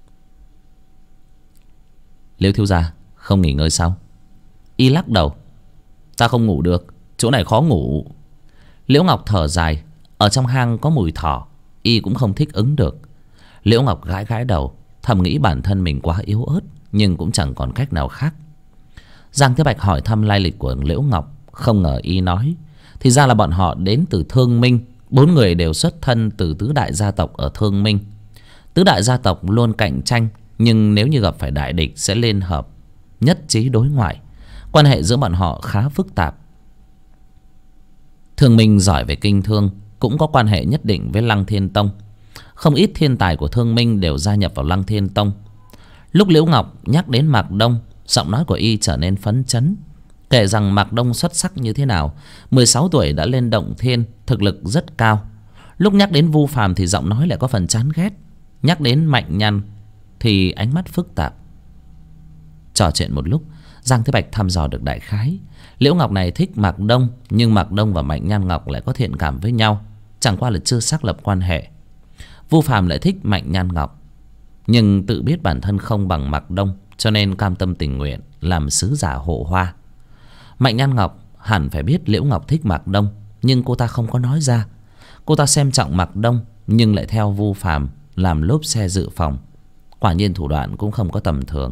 S1: Liễu thiếu gia không nghỉ ngơi sao? Y lắc đầu. Ta không ngủ được, chỗ này khó ngủ. Liễu Ngọc thở dài. Ở trong hang có mùi thỏ, Y cũng không thích ứng được. Liễu Ngọc gãi gãi đầu, thầm nghĩ bản thân mình quá yếu ớt, nhưng cũng chẳng còn cách nào khác. Giang Thế Bạch hỏi thăm lai lịch của Liễu Ngọc. Không ngờ Y nói thì ra là bọn họ đến từ Thương Minh. Bốn người đều xuất thân từ tứ đại gia tộc ở Thương Minh. Tứ đại gia tộc luôn cạnh tranh, nhưng nếu như gặp phải đại địch sẽ liên hợp, nhất trí đối ngoại. Quan hệ giữa bọn họ khá phức tạp. Thương Minh giỏi về kinh thương, cũng có quan hệ nhất định với Lăng Thiên Tông. Không ít thiên tài của Thương Minh đều gia nhập vào Lăng Thiên Tông. Lúc Liễu Ngọc nhắc đến Mạc Đông, giọng nói của Y trở nên phấn chấn, kể rằng Mạc Đông xuất sắc như thế nào. 16 tuổi đã lên động thiên, thực lực rất cao. Lúc nhắc đến Vu Phàm thì giọng nói lại có phần chán ghét. Nhắc đến Mạnh Nhan thì ánh mắt phức tạp. Trò chuyện một lúc, Giang Thế Bạch thăm dò được đại khái. Liễu Ngọc này thích Mạc Đông, nhưng Mạc Đông và Mạnh Nhan Ngọc lại có thiện cảm với nhau, chẳng qua là chưa xác lập quan hệ. Vu Phàm lại thích Mạnh Nhan Ngọc, nhưng tự biết bản thân không bằng Mạc Đông, cho nên cam tâm tình nguyện làm sứ giả hộ hoa. Mạnh Nhan Ngọc hẳn phải biết Liễu Ngọc thích Mạc Đông, nhưng cô ta không có nói ra. Cô ta xem trọng Mạc Đông, nhưng lại theo Vu Phàm làm lốp xe dự phòng. Quả nhiên thủ đoạn cũng không có tầm thường.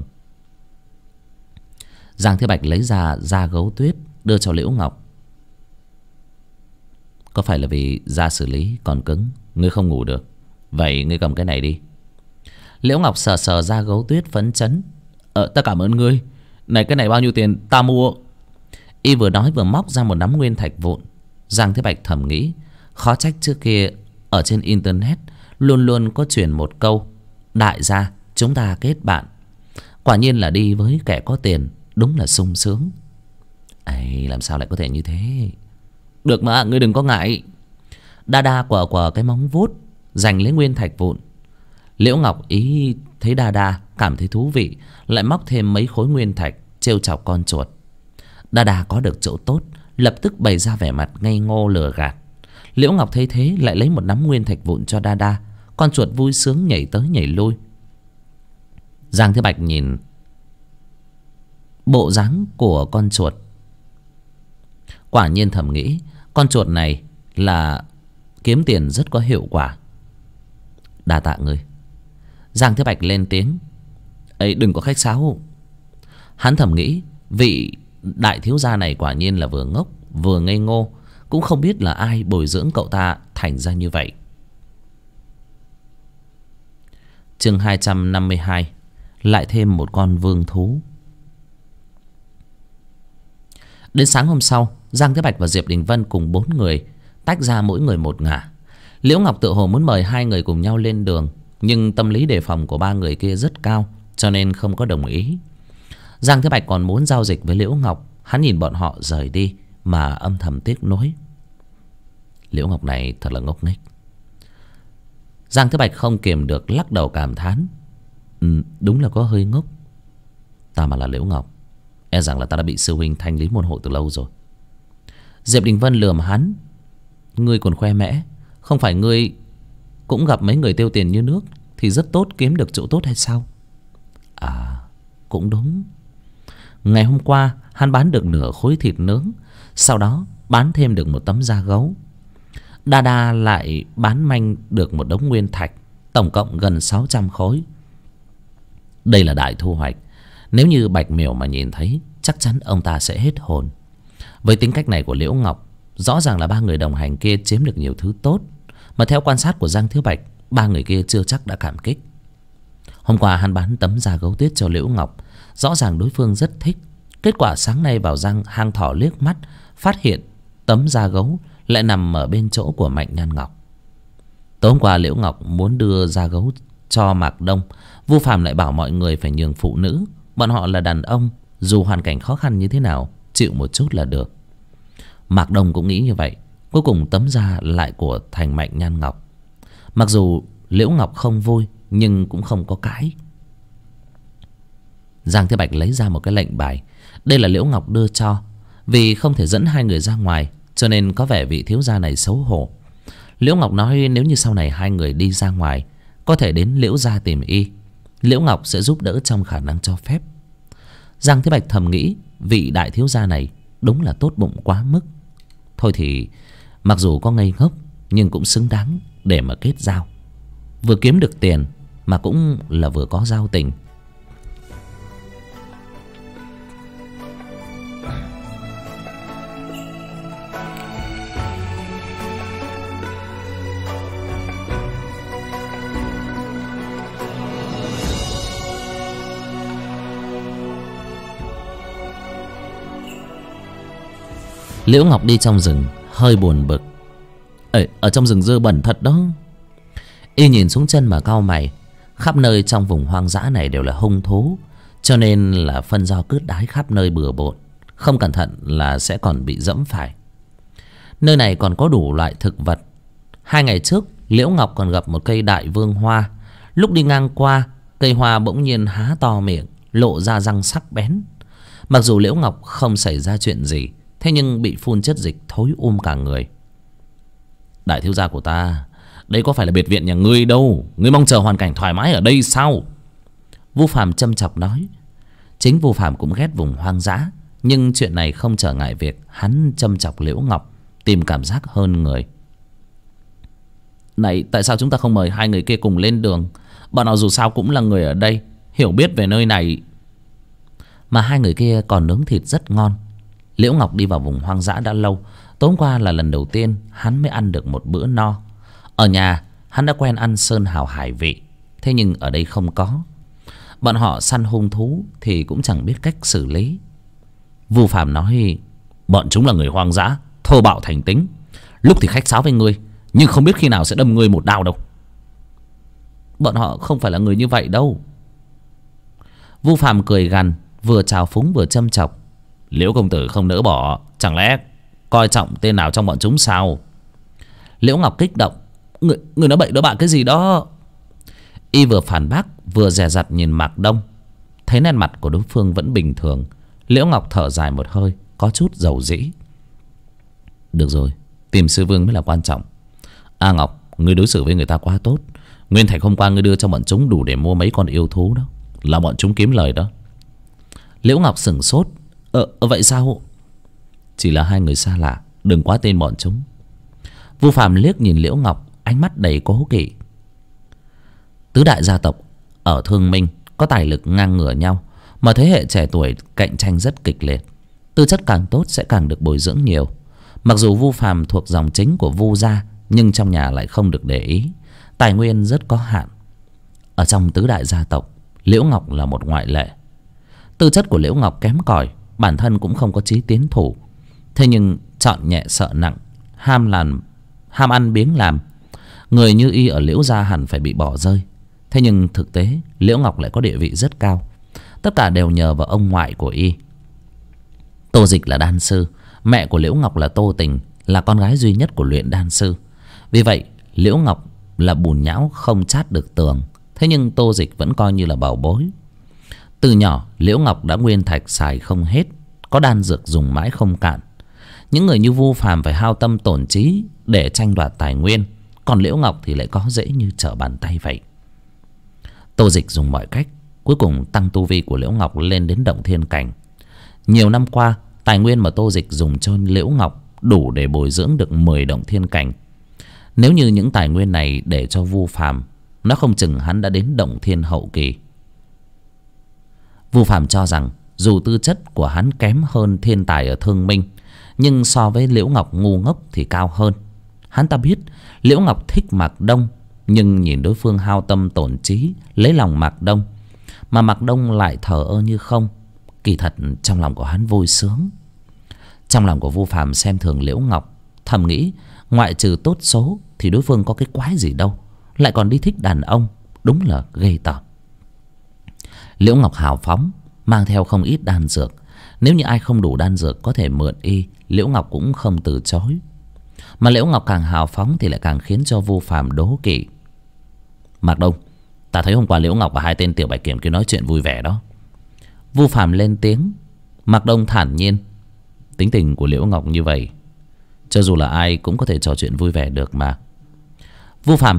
S1: Giang Thế Bạch lấy ra da gấu tuyết đưa cho Liễu Ngọc. Có phải là vì da xử lý còn cứng, ngươi không ngủ được? Vậy ngươi cầm cái này đi. Liễu Ngọc sờ sờ da gấu tuyết phấn chấn. Ta cảm ơn ngươi. Này, cái này bao nhiêu tiền? Ta mua. Y vừa nói vừa móc ra một nắm nguyên thạch vụn. Giang Thế Bạch thầm nghĩ, khó trách trước kia ở trên internet luôn luôn có truyền một câu: đại gia chúng ta kết bạn. Quả nhiên là đi với kẻ có tiền, đúng là sung sướng. Ấy, làm sao lại có thể như thế? Được mà, ngươi đừng có ngại. Đa đa quờ cái móng vuốt giành lấy nguyên thạch vụn. Liễu Ngọc ý thấy Đa đa cảm thấy thú vị, lại móc thêm mấy khối nguyên thạch trêu chọc con chuột. Đa đa có được chỗ tốt, lập tức bày ra vẻ mặt ngây ngô lừa gạt. Liễu Ngọc thấy thế lại lấy một nắm nguyên thạch vụn cho Đa đa. Con chuột vui sướng nhảy tới nhảy lui. Giang Thế Bạch nhìn bộ dáng của con chuột, quả nhiên thầm nghĩ con chuột này là kiếm tiền rất có hiệu quả. Đa tạ ngươi. Giang Thế Bạch lên tiếng. Ấy, đừng có khách sáo. Hắn thầm nghĩ vị đại thiếu gia này quả nhiên là vừa ngốc vừa ngây ngô, cũng không biết là ai bồi dưỡng cậu ta thành ra như vậy. Chương 252. Lại thêm một con vương thú. Đến sáng hôm sau, Giang Thế Bạch và Diệp Đình Vân cùng 4 người tách ra mỗi người một ngả. Liễu Ngọc tự hồ muốn mời hai người cùng nhau lên đường, nhưng tâm lý đề phòng của ba người kia rất cao, cho nên không có đồng ý. Giang Thế Bạch còn muốn giao dịch với Liễu Ngọc. Hắn nhìn bọn họ rời đi mà âm thầm tiếc nuối. Liễu Ngọc này thật là ngốc nghếch. Giang Thế Bạch không kiềm được lắc đầu cảm thán. Đúng là có hơi ngốc. Ta mà là Liễu Ngọc, e rằng là ta đã bị sư huynh thanh lý môn hộ từ lâu rồi. Diệp Đình Vân lườm hắn. Ngươi còn khoe mẽ, không phải ngươi cũng gặp mấy người tiêu tiền như nước thì rất tốt, kiếm được chỗ tốt hay sao? À, cũng đúng. Ngày hôm qua hắn bán được nửa khối thịt nướng, sau đó bán thêm được một tấm da gấu. Đa đa lại bán manh được một đống nguyên thạch, tổng cộng gần 600 khối. Đây là đại thu hoạch. Nếu như Bạch Miểu mà nhìn thấy, chắc chắn ông ta sẽ hết hồn. Với tính cách này của Liễu Ngọc, rõ ràng là ba người đồng hành kia chiếm được nhiều thứ tốt, mà theo quan sát của Giang Thiếu Bạch, ba người kia chưa chắc đã cảm kích. Hôm qua hắn bán tấm da gấu tuyết cho Liễu Ngọc, rõ ràng đối phương rất thích. Kết quả sáng nay vào hang thỏ liếc mắt, phát hiện tấm da gấu lại nằm ở bên chỗ của Mạnh Nhan Ngọc. Tối hôm qua Liễu Ngọc muốn đưa da gấu cho Mạc Đông, Vu Phàm lại bảo mọi người phải nhường phụ nữ. Bọn họ là đàn ông, dù hoàn cảnh khó khăn như thế nào, chịu một chút là được. Mạc Đông cũng nghĩ như vậy. Cuối cùng tấm da lại của thành Mạnh Nhan Ngọc. Mặc dù Liễu Ngọc không vui, nhưng cũng không có cãi. Giang Thế Bạch lấy ra một cái lệnh bài. Đây là Liễu Ngọc đưa cho. Vì không thể dẫn hai người ra ngoài, cho nên có vẻ vị thiếu gia này xấu hổ. Liễu Ngọc nói nếu như sau này hai người đi ra ngoài, có thể đến Liễu gia tìm y, Liễu Ngọc sẽ giúp đỡ trong khả năng cho phép. Giang Thế Bạch thầm nghĩ, vị đại thiếu gia này đúng là tốt bụng quá mức. Thôi thì mặc dù có ngây ngốc, nhưng cũng xứng đáng để mà kết giao. Vừa kiếm được tiền mà cũng là vừa có giao tình. Liễu Ngọc đi trong rừng hơi buồn bực. Ở trong rừng dơ bẩn thật đó. Y nhìn xuống chân mà cau mày. Khắp nơi trong vùng hoang dã này đều là hung thú, cho nên là phân do cướp đái khắp nơi bừa bộn. Không cẩn thận là sẽ còn bị dẫm phải. Nơi này còn có đủ loại thực vật. 2 ngày trước Liễu Ngọc còn gặp một cây đại vương hoa. Lúc đi ngang qua, cây hoa bỗng nhiên há to miệng, lộ ra răng sắc bén. Mặc dù Liễu Ngọc không xảy ra chuyện gì, thế nhưng bị phun chất dịch thối cả người. Đại thiếu gia của ta, đây có phải là biệt viện nhà ngươi đâu. Ngươi mong chờ hoàn cảnh thoải mái ở đây sao? Vu Phàm châm chọc nói. Chính Vu Phàm cũng ghét vùng hoang dã, nhưng chuyện này không trở ngại việc hắn châm chọc Liễu Ngọc, tìm cảm giác hơn người. Này, tại sao chúng ta không mời hai người kia cùng lên đường? Bọn họ dù sao cũng là người ở đây, hiểu biết về nơi này. Mà hai người kia còn nướng thịt rất ngon. Liễu Ngọc đi vào vùng hoang dã đã lâu. Tối qua là lần đầu tiên hắn mới ăn được một bữa no. Ở nhà hắn đã quen ăn sơn hào hải vị, thế nhưng ở đây không có. Bọn họ săn hung thú thì cũng chẳng biết cách xử lý. Vu Phàm nói, bọn chúng là người hoang dã, thô bạo thành tính. Lúc thì khách sáo với ngươi, nhưng không biết khi nào sẽ đâm ngươi một đao đâu. Bọn họ không phải là người như vậy đâu. Vu Phàm cười gằn, vừa trào phúng vừa châm chọc. Liễu công tử không nỡ bỏ, chẳng lẽ coi trọng tên nào trong bọn chúng sao? Liễu Ngọc kích động. Người nói bậy nói bạ cái gì đó? Y vừa phản bác vừa dè dặt nhìn Mạc Đông. Thấy nét mặt của đối phương vẫn bình thường, Liễu Ngọc thở dài một hơi, có chút dầu dĩ. Được rồi, tìm sư vương mới là quan trọng. A Ngọc, ngươi đối xử với người ta quá tốt. Nguyên thạch hôm qua ngươi đưa cho bọn chúng đủ để mua mấy con yêu thú đó, là bọn chúng kiếm lời đó. Liễu Ngọc sửng sốt. Vậy sao? Chỉ là hai người xa lạ, đừng quá tên bọn chúng. Vu Phàm liếc nhìn Liễu Ngọc, ánh mắt đầy cố kỵ. Tứ đại gia tộc ở Thương Minh có tài lực ngang ngửa nhau, mà thế hệ trẻ tuổi cạnh tranh rất kịch liệt. Tư chất càng tốt sẽ càng được bồi dưỡng nhiều. Mặc dù Vu Phàm thuộc dòng chính của Vu gia, nhưng trong nhà lại không được để ý, tài nguyên rất có hạn. Ở trong tứ đại gia tộc, Liễu Ngọc là một ngoại lệ. Tư chất của Liễu Ngọc kém cỏi, bản thân cũng không có chí tiến thủ. Thế nhưng chọn nhẹ sợ nặng, ham ăn biếng làm. Người như y ở Liễu gia hẳn phải bị bỏ rơi. Thế nhưng thực tế Liễu Ngọc lại có địa vị rất cao. Tất cả đều nhờ vào ông ngoại của y. Tô Dịch là đan sư, mẹ của Liễu Ngọc là Tô Tình, là con gái duy nhất của luyện đan sư. Vì vậy Liễu Ngọc là bùn nhão không chát được tường. Thế nhưng Tô Dịch vẫn coi như là bảo bối. Từ nhỏ Liễu Ngọc đã nguyên thạch xài không hết, có đan dược dùng mãi không cạn. Những người như Vu Phàm phải hao tâm tổn trí để tranh đoạt tài nguyên, còn Liễu Ngọc thì lại có dễ như trở bàn tay vậy. Tô Dịch dùng mọi cách cuối cùng tăng tu vi của Liễu Ngọc lên đến động thiên cảnh. Nhiều năm qua, tài nguyên mà Tô Dịch dùng cho Liễu Ngọc đủ để bồi dưỡng được 10 động thiên cảnh. Nếu như những tài nguyên này để cho Vu Phàm, nó không chừng hắn đã đến động thiên hậu kỳ. Vu Phàm cho rằng dù tư chất của hắn kém hơn thiên tài ở Thương Minh, nhưng so với Liễu Ngọc ngu ngốc thì cao hơn. Hắn ta biết Liễu Ngọc thích Mạc Đông, nhưng nhìn đối phương hao tâm tổn trí lấy lòng Mạc Đông, mà Mạc Đông lại thờ ơ như không. Kỳ thật trong lòng của hắn vui sướng. Trong lòng của Vu Phàm xem thường Liễu Ngọc, thầm nghĩ ngoại trừ tốt số thì đối phương có cái quái gì đâu, lại còn đi thích đàn ông, đúng là ghê tởm. Liễu Ngọc hào phóng, mang theo không ít đan dược. Nếu như ai không đủ đan dược có thể mượn y, Liễu Ngọc cũng không từ chối. Mà Liễu Ngọc càng hào phóng thì lại càng khiến cho Vu Phàm đố kỵ. Mạc Đông, ta thấy hôm qua Liễu Ngọc và hai tên tiểu bạch kiểm kia nói chuyện vui vẻ đó. Vu Phàm lên tiếng. Mạc Đông thản nhiên. Tính tình của Liễu Ngọc như vậy, cho dù là ai cũng có thể trò chuyện vui vẻ được mà. Vu Phàm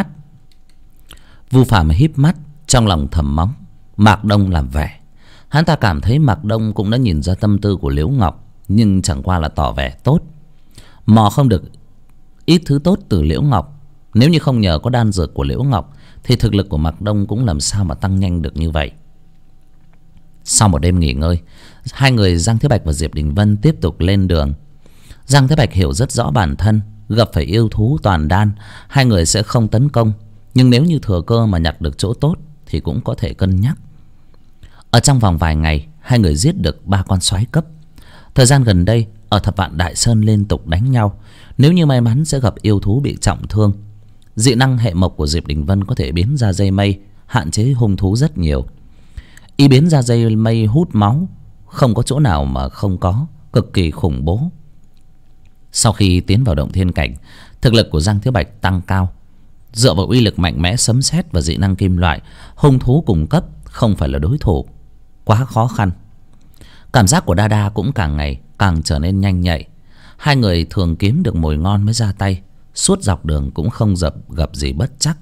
S1: híp mắt, trong lòng thầm mắng Mạc Đông làm vẻ. Hắn ta cảm thấy Mạc Đông cũng đã nhìn ra tâm tư của Liễu Ngọc, nhưng chẳng qua là tỏ vẻ tốt. Mò không được ít thứ tốt từ Liễu Ngọc. Nếu như không nhờ có đan dược của Liễu Ngọc thì thực lực của Mạc Đông cũng làm sao mà tăng nhanh được như vậy. Sau một đêm nghỉ ngơi, hai người Giang Thế Bạch và Diệp Đình Vân tiếp tục lên đường. Giang Thế Bạch hiểu rất rõ bản thân, gặp phải yêu thú toàn đan, hai người sẽ không tấn công. Nhưng nếu như thừa cơ mà nhặt được chỗ tốt thì cũng có thể cân nhắc. Ở trong vòng vài ngày, hai người giết được 3 con soái cấp. Thời gian gần đây ở Thập Vạn Đại Sơn liên tục đánh nhau. Nếu như may mắn sẽ gặp yêu thú bị trọng thương. Dị năng hệ mộc của Diệp Đình Vân có thể biến ra dây mây, hạn chế hung thú rất nhiều. Y biến ra dây mây hút máu, không có chỗ nào mà không có, cực kỳ khủng bố. Sau khi tiến vào động thiên cảnh, thực lực của Giang Thế Bạch tăng cao. Dựa vào uy lực mạnh mẽ sấm sét và dị năng kim loại, hung thú cùng cấp không phải là đối thủ, quá khó khăn. Cảm giác của Đa Đa cũng càng ngày càng trở nên nhanh nhạy. Hai người thường kiếm được mồi ngon mới ra tay, suốt dọc đường cũng không gặp gì bất trắc.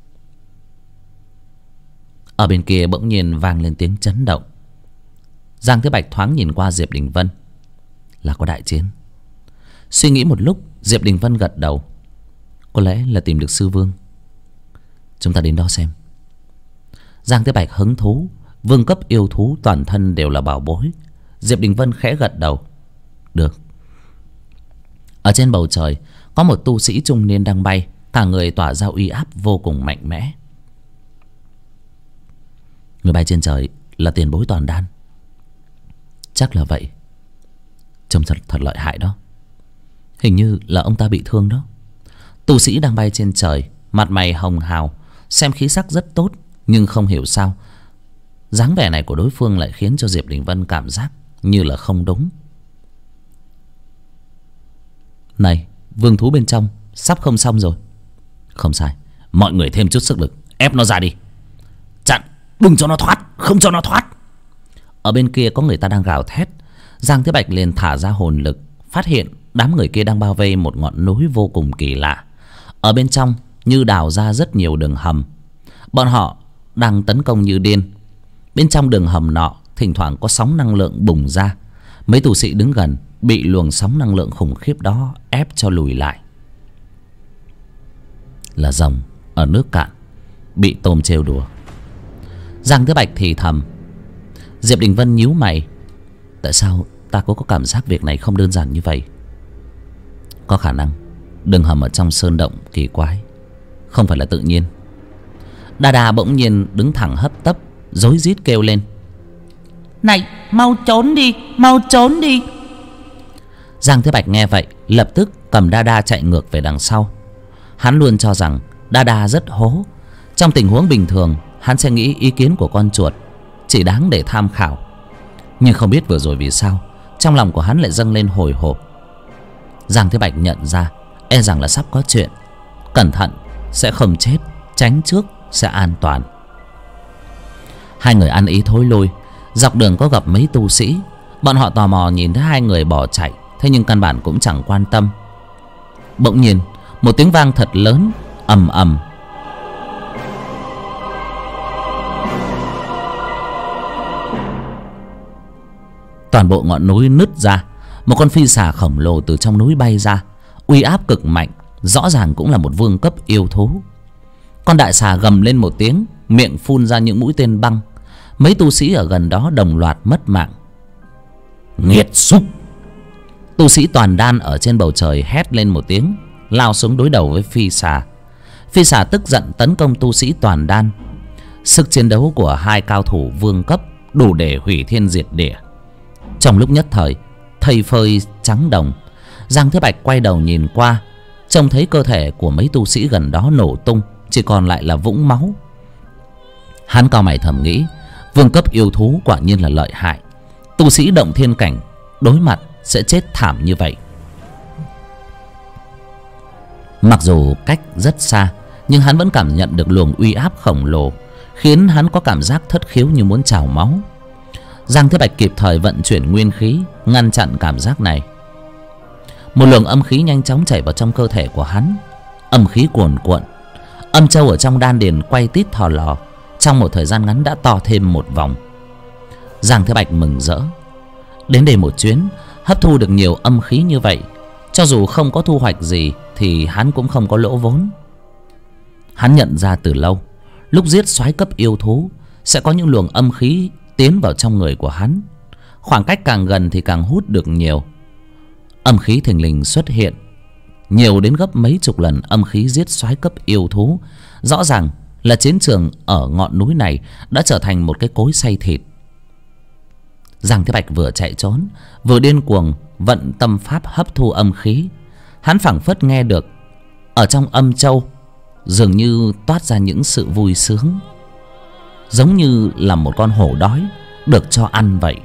S1: Ở bên kia bỗng nhiên vang lên tiếng chấn động. Giang Thế Bạch thoáng nhìn qua Diệp Đình Vân. Là có đại chiến. Suy nghĩ một lúc, Diệp Đình Vân gật đầu. Có lẽ là tìm được sư vương. Chúng ta đến đó xem. Giang Thế Bạch hứng thú. Vương cấp yêu thú toàn thân đều là bảo bối. Diệp Đình Vân khẽ gật đầu. Được. Ở trên bầu trời có một tu sĩ trung niên đang bay, cả người tỏa ra uy áp vô cùng mạnh mẽ. Người bay trên trời là tiền bối toàn đan. Chắc là vậy. Trông thật lợi hại đó. Hình như là ông ta bị thương đó. Tu sĩ đang bay trên trời, mặt mày hồng hào, xem khí sắc rất tốt. Nhưng không hiểu sao dáng vẻ này của đối phương lại khiến cho Diệp Đình Vân cảm giác như là không đúng. Này, vương thú bên trong sắp không xong rồi. Không sai, mọi người thêm chút sức lực, ép nó ra đi. Chặn, đừng cho nó thoát, không cho nó thoát. Ở bên kia có người ta đang gào thét. Giang Thế Bạch liền thả ra hồn lực, phát hiện đám người kia đang bao vây một ngọn núi vô cùng kỳ lạ. Ở bên trong như đào ra rất nhiều đường hầm. Bọn họ đang tấn công như điên. Bên trong đường hầm nọ thỉnh thoảng có sóng năng lượng bùng ra. Mấy tù sĩ đứng gần bị luồng sóng năng lượng khủng khiếp đó ép cho lùi lại. Là rồng ở nước cạn, bị tôm trêu đùa. Giang Thế Bạch thì thầm. Diệp Đình Vân nhíu mày. Tại sao ta có cảm giác việc này không đơn giản như vậy? Có khả năng đường hầm ở trong sơn động kỳ quái, không phải là tự nhiên. Đa Đa bỗng nhiên đứng thẳng hấp tấp, rối rít kêu lên. Này, mau trốn đi, mau trốn đi. Giang Thế Bạch nghe vậy lập tức cầm Đa Đa chạy ngược về đằng sau. Hắn luôn cho rằng Đa Đa rất hố. Trong tình huống bình thường hắn sẽ nghĩ ý kiến của con chuột chỉ đáng để tham khảo. Nhưng không biết vừa rồi vì sao trong lòng của hắn lại dâng lên hồi hộp. Giang Thế Bạch nhận ra e rằng là sắp có chuyện. Cẩn thận sẽ không chết, tránh trước sẽ an toàn. Hai người ăn ý thối lui. Dọc đường có gặp mấy tu sĩ. Bọn họ tò mò nhìn thấy hai người bỏ chạy, thế nhưng căn bản cũng chẳng quan tâm. Bỗng nhiên một tiếng vang thật lớn, ầm ầm. Toàn bộ ngọn núi nứt ra. Một con phi xà khổng lồ từ trong núi bay ra, uy áp cực mạnh, rõ ràng cũng là một vương cấp yêu thú. Con đại xà gầm lên một tiếng, miệng phun ra những mũi tên băng. Mấy tu sĩ ở gần đó đồng loạt mất mạng. Nghiệt xúc! Tu sĩ toàn đan ở trên bầu trời hét lên một tiếng, lao xuống đối đầu với phi xà. Phi xà tức giận tấn công tu sĩ toàn đan. Sức chiến đấu của hai cao thủ vương cấp đủ để hủy thiên diệt địa. Trong lúc nhất thời thây phơi trắng đồng, Giang Thế Bạch quay đầu nhìn qua, trông thấy cơ thể của mấy tu sĩ gần đó nổ tung, chỉ còn lại là vũng máu. Hắn cau mày thầm nghĩ, vương cấp yêu thú quả nhiên là lợi hại. Tu sĩ động thiên cảnh đối mặt sẽ chết thảm như vậy. Mặc dù cách rất xa, nhưng hắn vẫn cảm nhận được luồng uy áp khổng lồ, khiến hắn có cảm giác thất khiếu như muốn trào máu. Giang Thế Bạch kịp thời vận chuyển nguyên khí, ngăn chặn cảm giác này. Một luồng âm khí nhanh chóng chảy vào trong cơ thể của hắn. Âm khí cuồn cuộn, âm châu ở trong đan điền quay tít thò lò, trong một thời gian ngắn đã to thêm một vòng. Giang Thế Bạch mừng rỡ. Đến đây một chuyến, hấp thu được nhiều âm khí như vậy, cho dù không có thu hoạch gì thì hắn cũng không có lỗ vốn. Hắn nhận ra từ lâu, lúc giết soái cấp yêu thú sẽ có những luồng âm khí tiến vào trong người của hắn. Khoảng cách càng gần thì càng hút được nhiều. Âm khí thình lình xuất hiện, nhiều đến gấp mấy chục lần âm khí giết soái cấp yêu thú. Rõ ràng là chiến trường ở ngọn núi này đã trở thành một cái cối xay thịt. Giang Thế Bạch vừa chạy trốn, vừa điên cuồng vận tâm pháp hấp thu âm khí. Hắn phảng phất nghe được ở trong âm châu dường như toát ra những sự vui sướng, giống như là một con hổ đói được cho ăn vậy.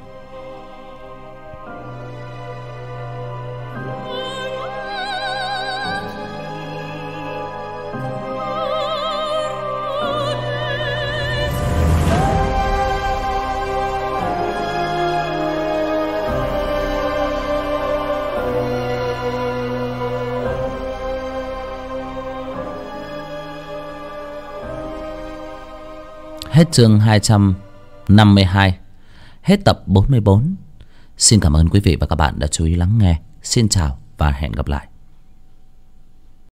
S1: Hết chương 252, hết tập 44. Xin cảm ơn quý vị và các bạn đã chú ý lắng nghe. Xin chào và hẹn gặp lại.